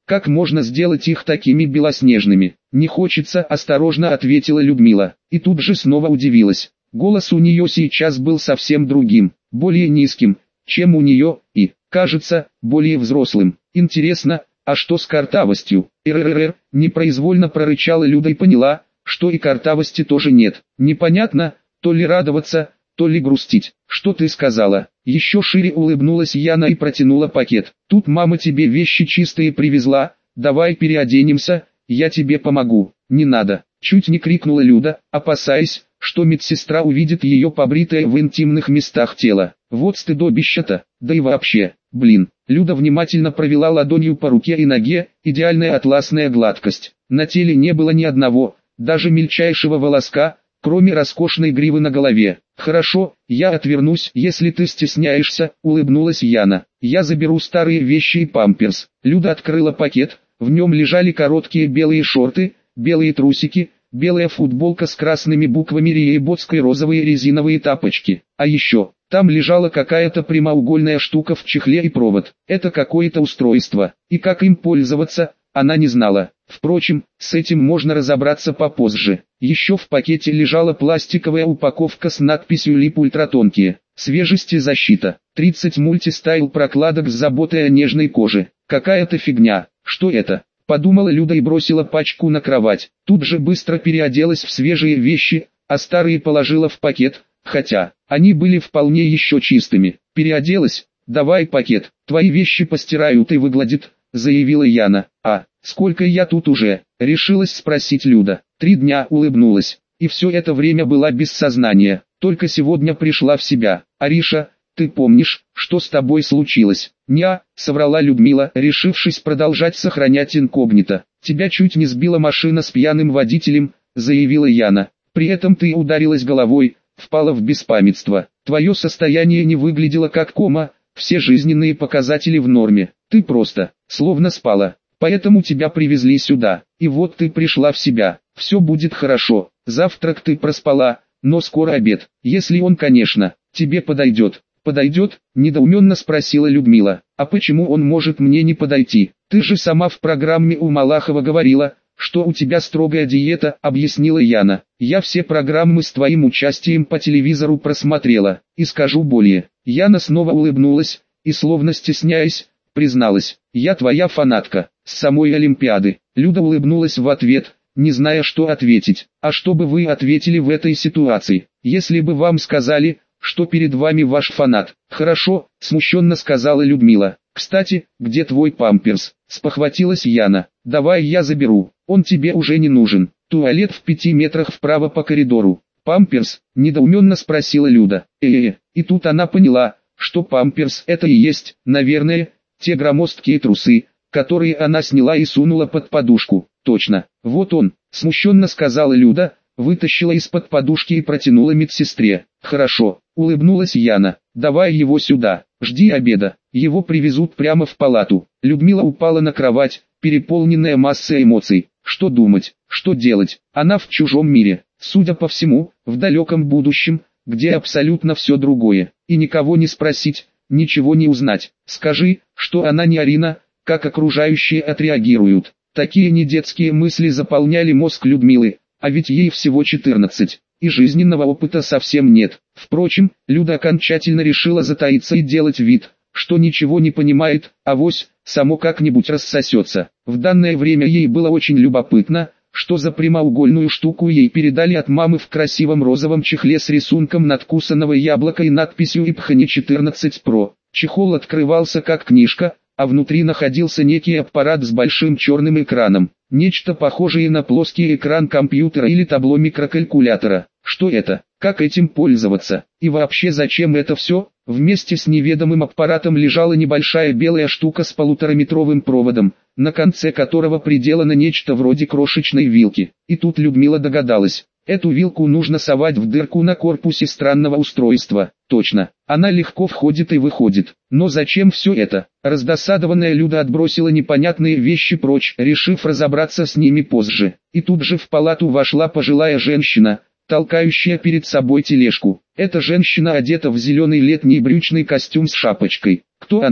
Как можно сделать их такими белоснежными? Не хочется, осторожно ответила Людмила. И тут же снова удивилась. Голос у нее сейчас был совсем другим, более низким, чем у нее, и, кажется, более взрослым. Интересно, а что с картавостью? Непроизвольно прорычала Люда и поняла, что и картавости тоже нет. Непонятно, то ли радоваться, то ли грустить. Что ты сказала? Еще шире улыбнулась Яна и протянула пакет. Тут мама тебе вещи чистые привезла, давай переоденемся, я тебе помогу. Не надо. Чуть не крикнула Люда, опасаясь, что медсестра увидит ее побритое в интимных местах тело. Вот стыдобище-то, да и вообще, блин. Люда внимательно провела ладонью по руке и ноге, идеальная атласная гладкость. На теле не было ни одного, даже мельчайшего волоска, кроме роскошной гривы на голове. «Хорошо, я отвернусь, если ты стесняешься», — улыбнулась Яна. «Я заберу старые вещи и памперс». Люда открыла пакет, в нем лежали короткие белые шорты, белые трусики, белая футболка с красными буквами рейботской, розовые резиновые тапочки. А еще, там лежала какая-то прямоугольная штука в чехле и провод. Это какое-то устройство, и как им пользоваться, она не знала. Впрочем, с этим можно разобраться попозже. Еще в пакете лежала пластиковая упаковка с надписью «Лип ультратонкие». Свежесть и защита. 30 мультистайл прокладок с заботой о нежной коже. Какая-то фигня. Что это? Подумала Люда и бросила пачку на кровать. Тут же быстро переоделась в свежие вещи, а старые положила в пакет, хотя они были вполне еще чистыми. Переоделась? Давай пакет, твои вещи постирают и выгладят, заявила Яна. А, сколько я тут уже? Решилась спросить Люда. 3 дня, улыбнулась. И все это время была без сознания. Только сегодня пришла в себя. Ариша, ты помнишь, что с тобой случилось? Неа, соврала Людмила, решившись продолжать сохранять инкогнито. Тебя чуть не сбила машина с пьяным водителем, заявила Яна. При этом ты ударилась головой, впала в беспамятство. Твое состояние не выглядело как кома, все жизненные показатели в норме. Ты просто, словно спала. Поэтому тебя привезли сюда. И вот ты пришла в себя. Все будет хорошо. Завтрак ты проспала, но скоро обед. Если он, конечно, тебе подойдет. «Подойдет?» – недоуменно спросила Людмила. «А почему он может мне не подойти? Ты же сама в программе у Малахова говорила, что у тебя строгая диета», – объяснила Яна. «Я все программы с твоим участием по телевизору просмотрела, и скажу более». Яна снова улыбнулась, и словно стесняясь, призналась: «Я твоя фанатка, с самой Олимпиады». Люда улыбнулась в ответ, не зная, что ответить. «А что бы вы ответили в этой ситуации, если бы вам сказали, что перед вами ваш фанат?» «Хорошо», — смущенно сказала Людмила. «Кстати, где твой памперс?» — спохватилась Яна. «Давай я заберу, он тебе уже не нужен. Туалет в 5 метрах вправо по коридору». «Памперс?» — недоуменно спросила Люда. И тут она поняла, что памперс — это и есть, наверное, те громоздкие трусы, которые она сняла и сунула под подушку. «Точно, вот он», — смущенно сказала Люда, вытащила из-под подушки и протянула медсестре. «Хорошо», — улыбнулась Яна. «Давай его сюда, жди обеда, его привезут прямо в палату». Людмила упала на кровать, переполненная массой эмоций. Что думать, что делать? Она в чужом мире, судя по всему, в далеком будущем, где абсолютно все другое. И никого не спросить, ничего не узнать. Скажи, что она не Арина, как окружающие отреагируют. Такие недетские мысли заполняли мозг Людмилы. А ведь ей всего 14, и жизненного опыта совсем нет. Впрочем, Люда окончательно решила затаиться и делать вид, что ничего не понимает, авось, само как-нибудь рассосется. В данное время ей было очень любопытно, что за прямоугольную штуку ей передали от мамы в красивом розовом чехле с рисунком надкусанного яблока и надписью «Ипхани 14 Pro». Чехол открывался как книжка, а внутри находился некий аппарат с большим черным экраном. Нечто похожее на плоский экран компьютера или табло микрокалькулятора. Что это? Как этим пользоваться? И вообще зачем это все? Вместе с неведомым аппаратом лежала небольшая белая штука с 1,5-метровым проводом, на конце которого приделано нечто вроде крошечной вилки. И тут Людмила догадалась. Эту вилку нужно совать в дырку на корпусе странного устройства. Точно, она легко входит и выходит. Но зачем все это? Раздосадованная Люда отбросила непонятные вещи прочь, решив разобраться с ними позже. И тут же в палату вошла пожилая женщина, толкающая перед собой тележку. Эта женщина одета в зеленый летний брючный костюм с шапочкой. Кто она?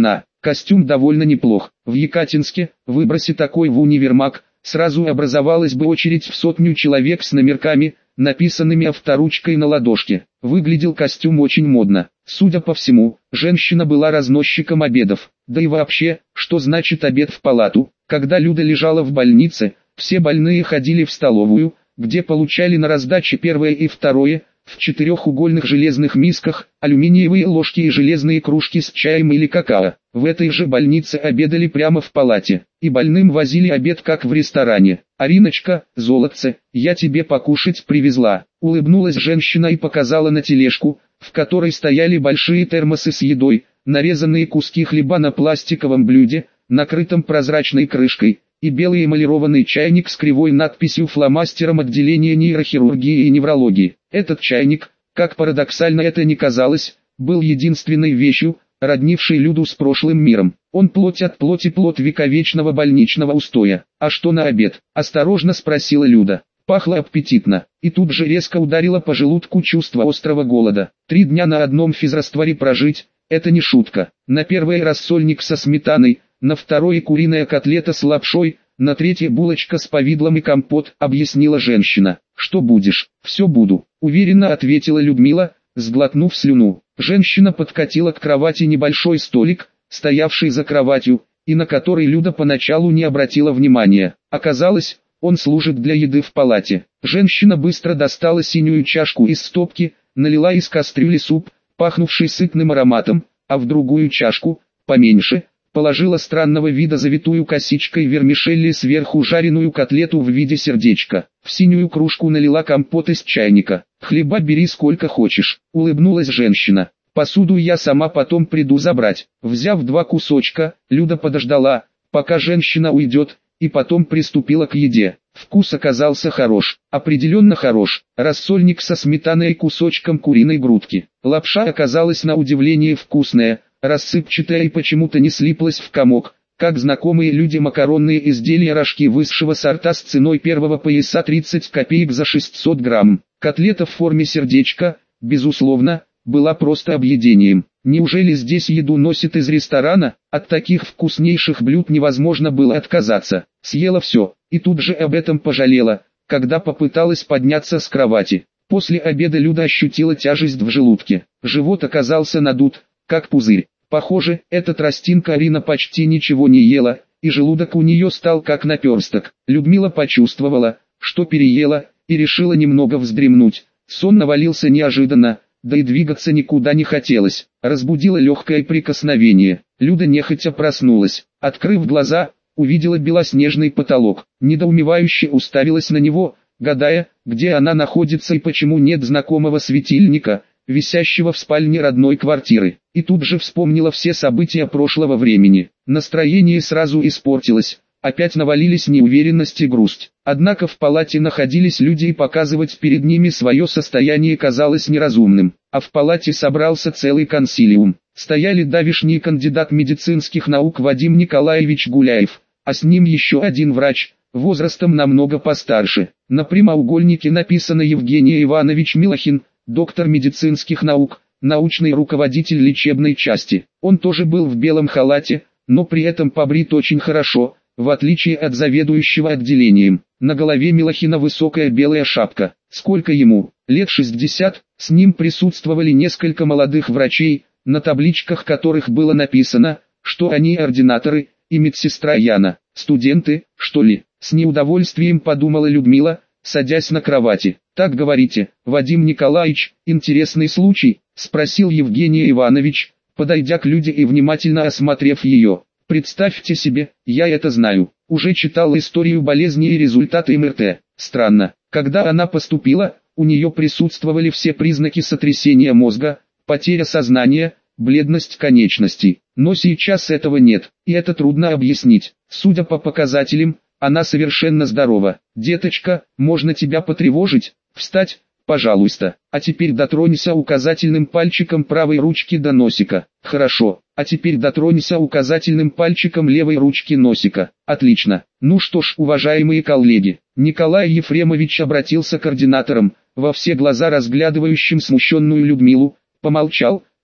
Костюм довольно неплох. В Екатинске, выброси такой в универмаг, сразу образовалась бы очередь в 100 человек с номерками, написанными авторучкой на ладошке. Выглядел костюм очень модно. Судя по всему, женщина была разносчиком обедов. Да и вообще, что значит обед в палату? Когда Люда лежала в больнице, все больные ходили в столовую, где получали на раздаче первое и второе, в четырехугольных железных мисках, алюминиевые ложки и железные кружки с чаем или какао. В этой же больнице обедали прямо в палате, и больным возили обед как в ресторане. «Ариночка, золотце, я тебе покушать привезла», — улыбнулась женщина и показала на тележку, в которой стояли большие термосы с едой, нарезанные куски хлеба на пластиковом блюде, накрытом прозрачной крышкой, и белый эмалированный чайник с кривой надписью фломастером отделения нейрохирургии и неврологии. Этот чайник, как парадоксально это ни казалось, был единственной вещью, роднившей Люду с прошлым миром. Он плоть от плоти, плод вековечного больничного устоя. «А что на обед?» – осторожно спросила Люда. Пахло аппетитно, и тут же резко ударило по желудку чувство острого голода. 3 дня на одном физрастворе прожить – это не шутка. На первое рассольник со сметаной, на второе куриная котлета с лапшой, на третье булочка с повидлом и компот, объяснила женщина. «Что будешь?» «Все буду», уверенно ответила Людмила, сглотнув слюну. Женщина подкатила к кровати небольшой столик, стоявший за кроватью, и на который Люда поначалу не обратила внимания. Оказалось, он служит для еды в палате. Женщина быстро достала синюю чашку из стопки, налила из кастрюли суп, пахнувший сытным ароматом, а в другую чашку, поменьше, положила странного вида завитую косичкой вермишелли сверху жареную котлету в виде сердечка. В синюю кружку налила компот из чайника. «Хлеба бери сколько хочешь», — улыбнулась женщина. «Посуду я сама потом приду забрать». Взяв 2 кусочка, Люда подождала, пока женщина уйдет, и потом приступила к еде. Вкус оказался хорош, определенно хорош. Рассольник со сметаной и кусочком куриной грудки. Лапша оказалась на удивление вкусная, рассыпчатая и почему-то не слиплась в комок, как знакомые люди макаронные изделия рожки высшего сорта с ценой первого пояса 30 копеек за 600 грамм. Котлета в форме сердечка, безусловно, была просто объедением. Неужели здесь еду носят из ресторана? От таких вкуснейших блюд невозможно было отказаться. Съела все, и тут же об этом пожалела, когда попыталась подняться с кровати. После обеда Люда ощутила тяжесть в желудке. Живот оказался надут, как пузырь. Похоже, эта тростинка Арина почти ничего не ела, и желудок у нее стал как наперсток. Людмила почувствовала, что переела, и решила немного вздремнуть. Сон навалился неожиданно, да и двигаться никуда не хотелось. Разбудило легкое прикосновение. Люда нехотя проснулась. Открыв глаза, увидела белоснежный потолок. Недоумевающе уставилась на него, гадая, где она находится и почему нет знакомого светильника, висящего в спальне родной квартиры. И тут же вспомнила все события прошлого времени. Настроение сразу испортилось. Опять навалились неуверенность и грусть. Однако в палате находились люди и показывать перед ними свое состояние казалось неразумным. А в палате собрался целый консилиум. Стояли давишний кандидат медицинских наук Вадим Николаевич Гуляев, а с ним еще один врач, возрастом намного постарше. На прямоугольнике написано Евгений Иванович Милохин, доктор медицинских наук, научный руководитель лечебной части. Он тоже был в белом халате, но при этом побрит очень хорошо, в отличие от заведующего отделением. На голове Милохина высокая белая шапка. Сколько ему? Лет 60. С ним присутствовали несколько молодых врачей, на табличках которых было написано, что они ординаторы, и медсестра Яна. Студенты, что ли? С неудовольствием подумала Людмила, садясь на кровати. «Так говорите, Вадим Николаевич, интересный случай?» – спросил Евгений Иванович, подойдя к Люде и внимательно осмотрев ее. «Представьте себе, я это знаю. Уже читал историю болезни и результаты МРТ. Странно, когда она поступила, у нее присутствовали все признаки сотрясения мозга, потеря сознания, бледность конечностей. Но сейчас этого нет, и это трудно объяснить. Судя по показателям, она совершенно здорова. Деточка, можно тебя потревожить? Встать, пожалуйста. А теперь дотронься указательным пальчиком правой ручки до носика. Хорошо. А теперь дотронься указательным пальчиком левой ручки носика. Отлично. Ну что ж, уважаемые коллеги, Николай Ефремович обратился к координаторам, во все глаза разглядывающим смущенную Людмилу, помолчал,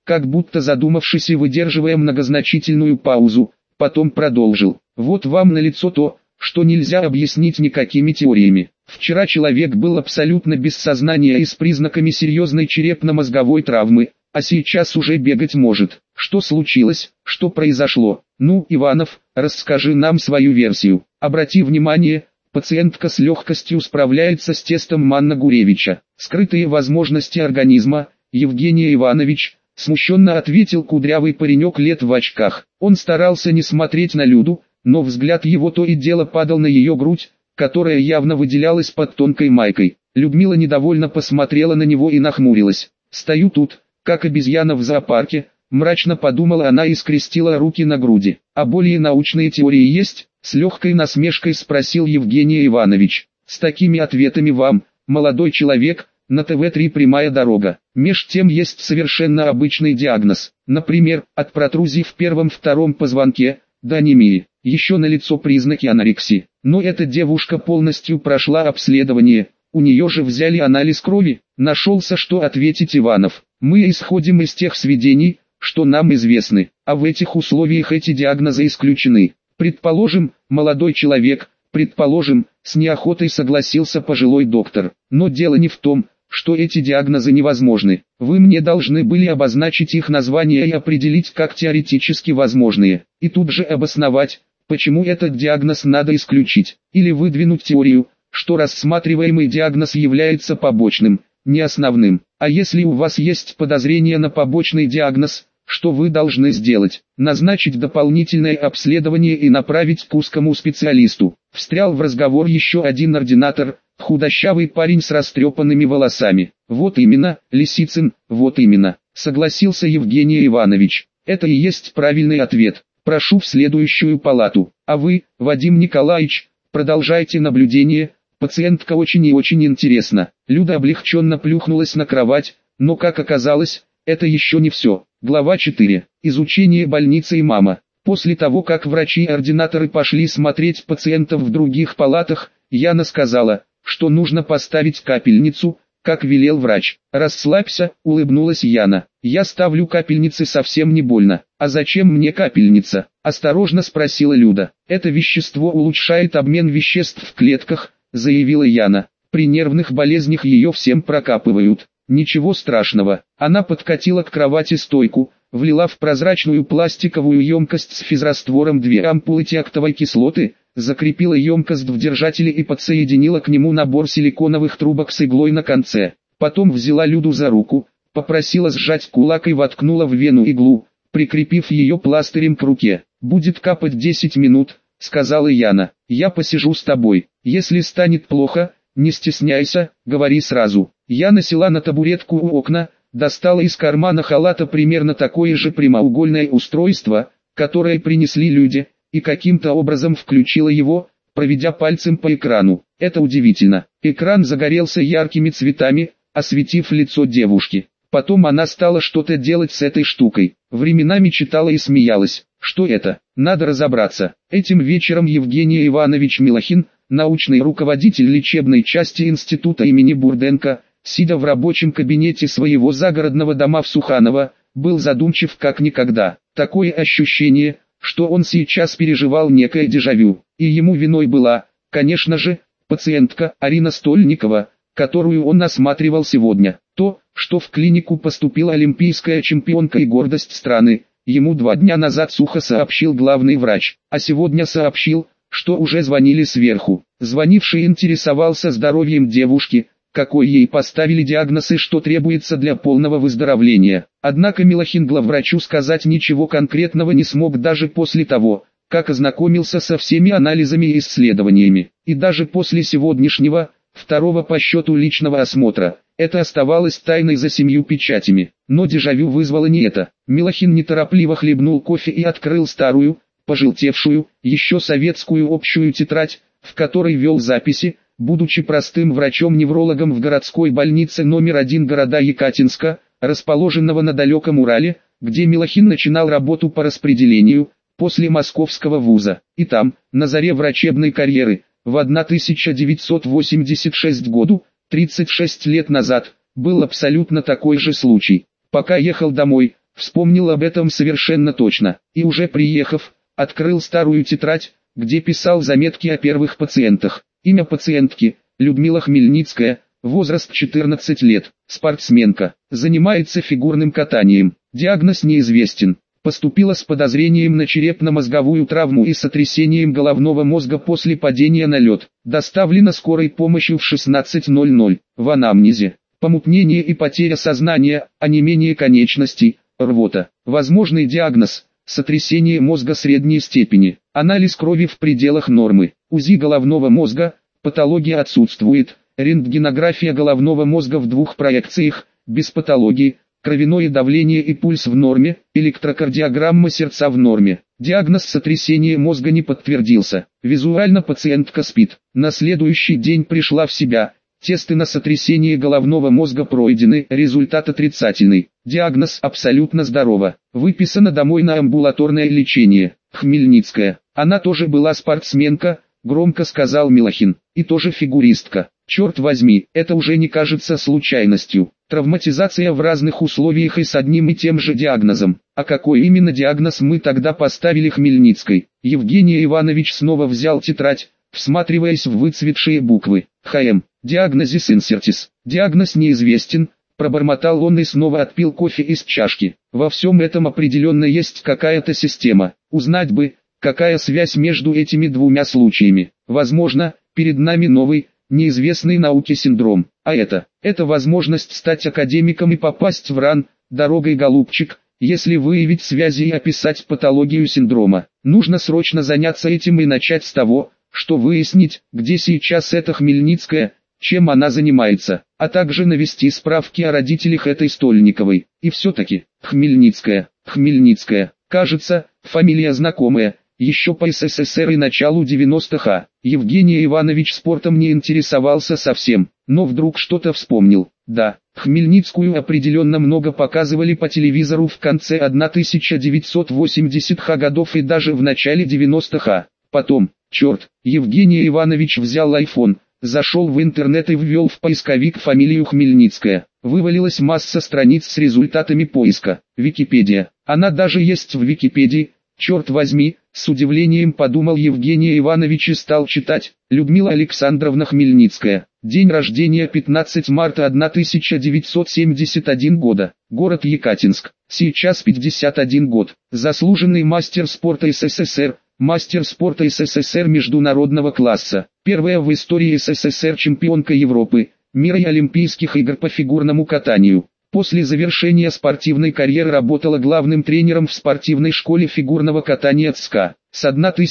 как будто задумавшись и выдерживая многозначительную паузу, потом продолжил. Вот вам налицо то, что нельзя объяснить никакими теориями. Вчера человек был абсолютно без сознания и с признаками серьезной черепно-мозговой травмы, а сейчас уже бегать может. Что случилось, что произошло? Ну, Иванов, расскажи нам свою версию. Обрати внимание, пациентка с легкостью справляется с тестом Манна-Гуревича. Скрытые возможности организма, Евгений Иванович, смущенно ответил кудрявый паренек лет в очках. Он старался не смотреть на Люду, но взгляд его то и дело падал на ее грудь, которая явно выделялась под тонкой майкой. Людмила недовольно посмотрела на него и нахмурилась. «Стою тут, как обезьяна в зоопарке», мрачно подумала она и скрестила руки на груди. «А более научные теории есть?» — с легкой насмешкой спросил Евгений Иванович. «С такими ответами вам, молодой человек, на ТВ-3 прямая дорога. Меж тем есть совершенно обычный диагноз. Например, от протрузии в первом-втором позвонке до анемии. Еще налицо признаки анорексии. Но эта девушка полностью прошла обследование, у нее же взяли анализ крови». Нашелся, что ответить Иванов. «Мы исходим из тех сведений, что нам известны, а в этих условиях эти диагнозы исключены. Предположим, молодой человек, предположим», с неохотой согласился пожилой доктор. «Но дело не в том, что эти диагнозы невозможны. Вы мне должны были обозначить их названия и определить как теоретически возможные, и тут же обосновать, почему этот диагноз надо исключить, или выдвинуть теорию, что рассматриваемый диагноз является побочным, не основным. А если у вас есть подозрение на побочный диагноз, что вы должны сделать? Назначить дополнительное обследование и направить к узкому специалисту». Встрял в разговор еще один ординатор, худощавый парень с растрепанными волосами. «Вот именно, Лисицын, вот именно», согласился Евгений Иванович. «Это и есть правильный ответ. Прошу в следующую палату. А вы, Вадим Николаевич, продолжайте наблюдение, пациентка очень и очень интересна». Люда облегченно плюхнулась на кровать, но как оказалось, это еще не все. Глава 4. Изучение больницы и мама. После того, как врачи и ординаторы пошли смотреть пациентов в других палатах, Яна сказала, что нужно поставить капельницу, как велел врач. «Расслабься», — улыбнулась Яна. «Я ставлю капельницы, совсем не больно». «А зачем мне капельница?» — осторожно спросила Люда. «Это вещество улучшает обмен веществ в клетках», — заявила Яна. «При нервных болезнях ее всем прокапывают». «Ничего страшного». Она подкатила к кровати стойку, влила в прозрачную пластиковую емкость с физраствором 2 ампулы тиактовой кислоты, закрепила емкость в держателе и подсоединила к нему набор силиконовых трубок с иглой на конце. Потом взяла Люду за руку, попросила сжать кулак и воткнула в вену иглу, прикрепив ее пластырем к руке. «Будет капать 10 минут», — сказала Яна. «Я посижу с тобой. Если станет плохо, не стесняйся, говори сразу». Яна села на табуретку у окна, достала из кармана халата примерно такое же прямоугольное устройство, которое принесли люди, и каким-то образом включила его, проведя пальцем по экрану. Это удивительно. Экран загорелся яркими цветами, осветив лицо девушки. Потом она стала что-то делать с этой штукой. Временами читала и смеялась. Что это? Надо разобраться. Этим вечером Евгений Иванович Милохин, научный руководитель лечебной части института имени Бурденко, сидя в рабочем кабинете своего загородного дома в Суханово, был задумчив как никогда. Такое ощущение, что он сейчас переживал некое дежавю, и ему виной была, конечно же, пациентка Арина Стольникова, которую он осматривал сегодня. То, что в клинику поступила олимпийская чемпионка и гордость страны, ему 2 дня назад сухо сообщил главный врач, а сегодня сообщил, что уже звонили сверху. Звонивший интересовался здоровьем девушки, какой ей поставили диагноз и что требуется для полного выздоровления. Однако Милохин главврачу сказать ничего конкретного не смог даже после того, как ознакомился со всеми анализами и исследованиями. И даже после сегодняшнего, 2-го по счету личного осмотра, это оставалось тайной за 7 печатями. Но дежавю вызвало не это. Милохин неторопливо хлебнул кофе и открыл старую, пожелтевшую, еще советскую общую тетрадь, в которой вел записи, будучи простым врачом-неврологом в городской больнице номер 1 города Екатинска, расположенного на далеком Урале, где Милохин начинал работу по распределению, после Московского вуза. И там, на заре врачебной карьеры, в 1986 году, 36 лет назад, был абсолютно такой же случай. Пока ехал домой, вспомнил об этом совершенно точно, и уже приехав, открыл старую тетрадь, где писал заметки о первых пациентах. Имя пациентки – Людмила Хмельницкая, возраст 14 лет, спортсменка, занимается фигурным катанием, диагноз неизвестен. Поступила с подозрением на черепно-мозговую травму и сотрясением головного мозга после падения на лед. Доставлена скорой помощью в 16:00. В анамнезе: помутнение и потеря сознания, онемение конечностей, рвота. Возможный диагноз – сотрясение мозга средней степени. Анализ крови в пределах нормы. УЗИ головного мозга, патология отсутствует. Рентгенография головного мозга в 2 проекциях, без патологии. Кровяное давление и пульс в норме, электрокардиограмма сердца в норме. Диагноз сотрясения мозга не подтвердился. Визуально пациентка спит. На следующий день пришла в себя. Тесты на сотрясение головного мозга пройдены, результат отрицательный. Диагноз абсолютно здорова. Выписана домой на амбулаторное лечение. Хмельницкая. Она тоже была спортсменка, громко сказал Милохин. И тоже фигуристка. Черт возьми, это уже не кажется случайностью. Травматизация в разных условиях и с одним и тем же диагнозом. А какой именно диагноз мы тогда поставили Хмельницкой? Евгений Иванович снова взял тетрадь, всматриваясь в выцветшие буквы. ХМ. Диагнозис инсертис. Диагноз неизвестен, пробормотал он и снова отпил кофе из чашки. Во всем этом определенно есть какая-то система. Узнать бы, какая связь между этими двумя случаями. Возможно, перед нами новый, неизвестный науке синдром. А это возможность стать академиком и попасть в РАН, дорогой голубчик. Если выявить связи и описать патологию синдрома, нужно срочно заняться этим и начать с того, что выяснить, где сейчас эта Хмельницкая, чем она занимается, а также навести справки о родителях этой Стольниковой. И все-таки, Хмельницкая, кажется, фамилия знакомая. Еще по СССР и началу 90-х. Евгений Иванович спортом не интересовался совсем, но вдруг что-то вспомнил. Да, Хмельницкую определенно много показывали по телевизору в конце 1980-х годов и даже в начале 90-х. Потом, Евгений Иванович взял iPhone, зашел в интернет и ввел в поисковик фамилию Хмельницкая. Вывалилась масса страниц с результатами поиска. Википедия. Она даже есть в Википедии. Черт возьми, с удивлением подумал Евгений Иванович и стал читать. Людмила Александровна Хмельницкая. День рождения 15 марта 1971 года. Город Екатинск. Сейчас 51 год. Заслуженный мастер спорта СССР. Мастер спорта СССР международного класса. Первая в истории СССР чемпионка Европы, мира и Олимпийских игр по фигурному катанию. После завершения спортивной карьеры работала главным тренером в спортивной школе фигурного катания ЦСКА. С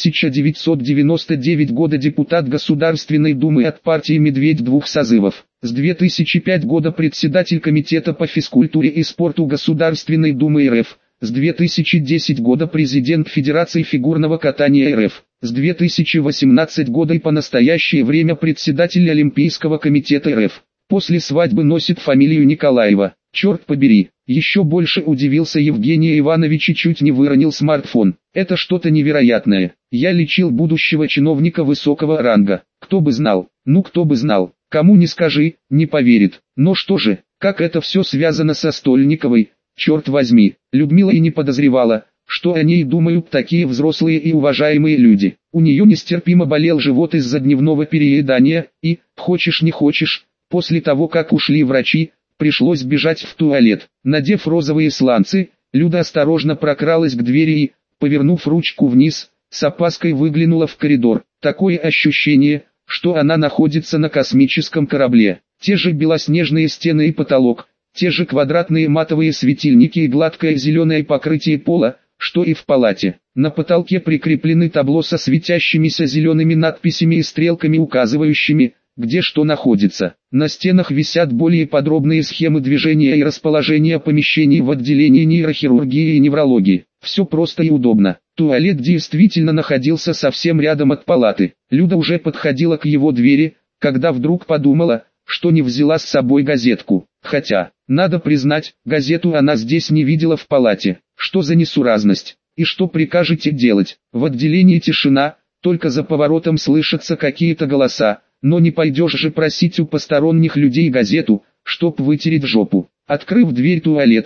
1999 года депутат Государственной Думы от партии «Медведь» 2 созывов. С 2005 года председатель Комитета по физкультуре и спорту Государственной Думы РФ. С 2010 года президент Федерации фигурного катания РФ. С 2018 года и по настоящее время председатель Олимпийского комитета РФ. После свадьбы носит фамилию Николаева. Черт побери, еще больше удивился Евгений Иванович и чуть не выронил смартфон. Это что-то невероятное. Я лечил будущего чиновника высокого ранга. Кто бы знал, кто бы знал. Кому не скажи, не поверит. Но что же, как это все связано со Стольниковой? Черт возьми, Людмила и не подозревала, что о ней думают такие взрослые и уважаемые люди. У нее нестерпимо болел живот из-за дневного переедания, и, хочешь не хочешь, после того как ушли врачи, пришлось бежать в туалет. Надев розовые сланцы, Люда осторожно прокралась к двери и, повернув ручку вниз, с опаской выглянула в коридор. Такое ощущение, что она находится на космическом корабле. Те же белоснежные стены и потолок, те же квадратные матовые светильники и гладкое зеленое покрытие пола, что и в палате. На потолке прикреплены табло со светящимися зелеными надписями и стрелками, указывающими, где что находится. На стенах висят более подробные схемы движения и расположения помещений в отделении нейрохирургии и неврологии. Все просто и удобно. Туалет действительно находился совсем рядом от палаты. Люда уже подходила к его двери, когда вдруг подумала, что не взяла с собой газетку. Хотя, надо признать, газету она здесь не видела в палате. Что за несуразность? И что прикажете делать? В отделении тишина, только за поворотом слышатся какие-то голоса. Но не пойдешь же просить у посторонних людей газету, чтоб вытереть жопу. Открыв дверь туалета,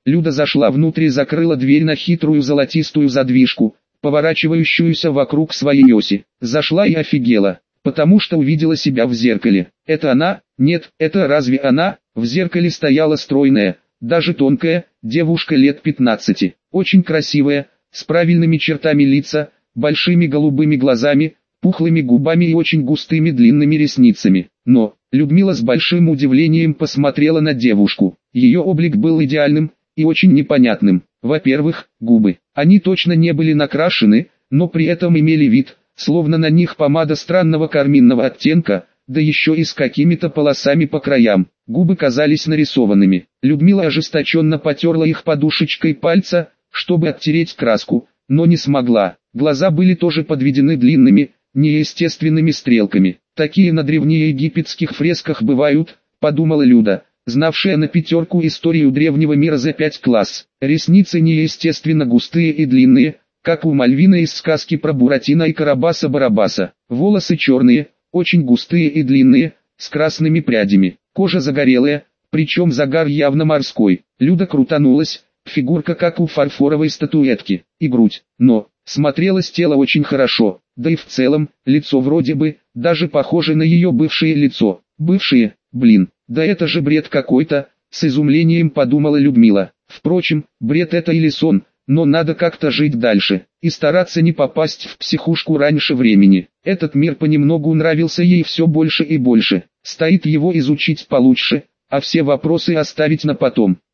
Люда зашла внутрь и закрыла дверь на хитрую золотистую задвижку, поворачивающуюся вокруг своей оси. Зашла и офигела, потому что увидела себя в зеркале. Это она? Нет, это разве она? В зеркале стояла стройная, даже тонкая, девушка лет 15, очень красивая, с правильными чертами лица, большими голубыми глазами, пухлыми губами и очень густыми длинными ресницами. Но Людмила с большим удивлением посмотрела на девушку. Ее облик был идеальным и очень непонятным. Во-первых, губы. Они точно не были накрашены, но при этом имели вид, словно на них помада странного карминного оттенка, да еще и с какими-то полосами по краям. Губы казались нарисованными. Людмила ожесточенно потерла их подушечкой пальца, чтобы оттереть краску, но не смогла. Глаза были тоже подведены длинными, неестественными стрелками. Такие на древнеегипетских фресках бывают, подумала Люда, знавшая на пятерку историю древнего мира за 5 класс. Ресницы неестественно густые и длинные, как у Мальвины из сказки про Буратино и Карабаса-Барабаса. Волосы черные, очень густые и длинные, с красными прядями. Кожа загорелая, причем загар явно морской. Люда крутанулась, фигурка как у фарфоровой статуэтки, и грудь. Но смотрелось тело очень хорошо, да и в целом, лицо вроде бы, даже похоже на ее бывшее лицо. Бывшее, блин, да это же бред какой-то, с изумлением подумала Людмила. Впрочем, бред это или сон, но надо как-то жить дальше, и стараться не попасть в психушку раньше времени. Этот мир понемногу нравился ей все больше и больше. Стоит его изучить получше, а все вопросы оставить на потом.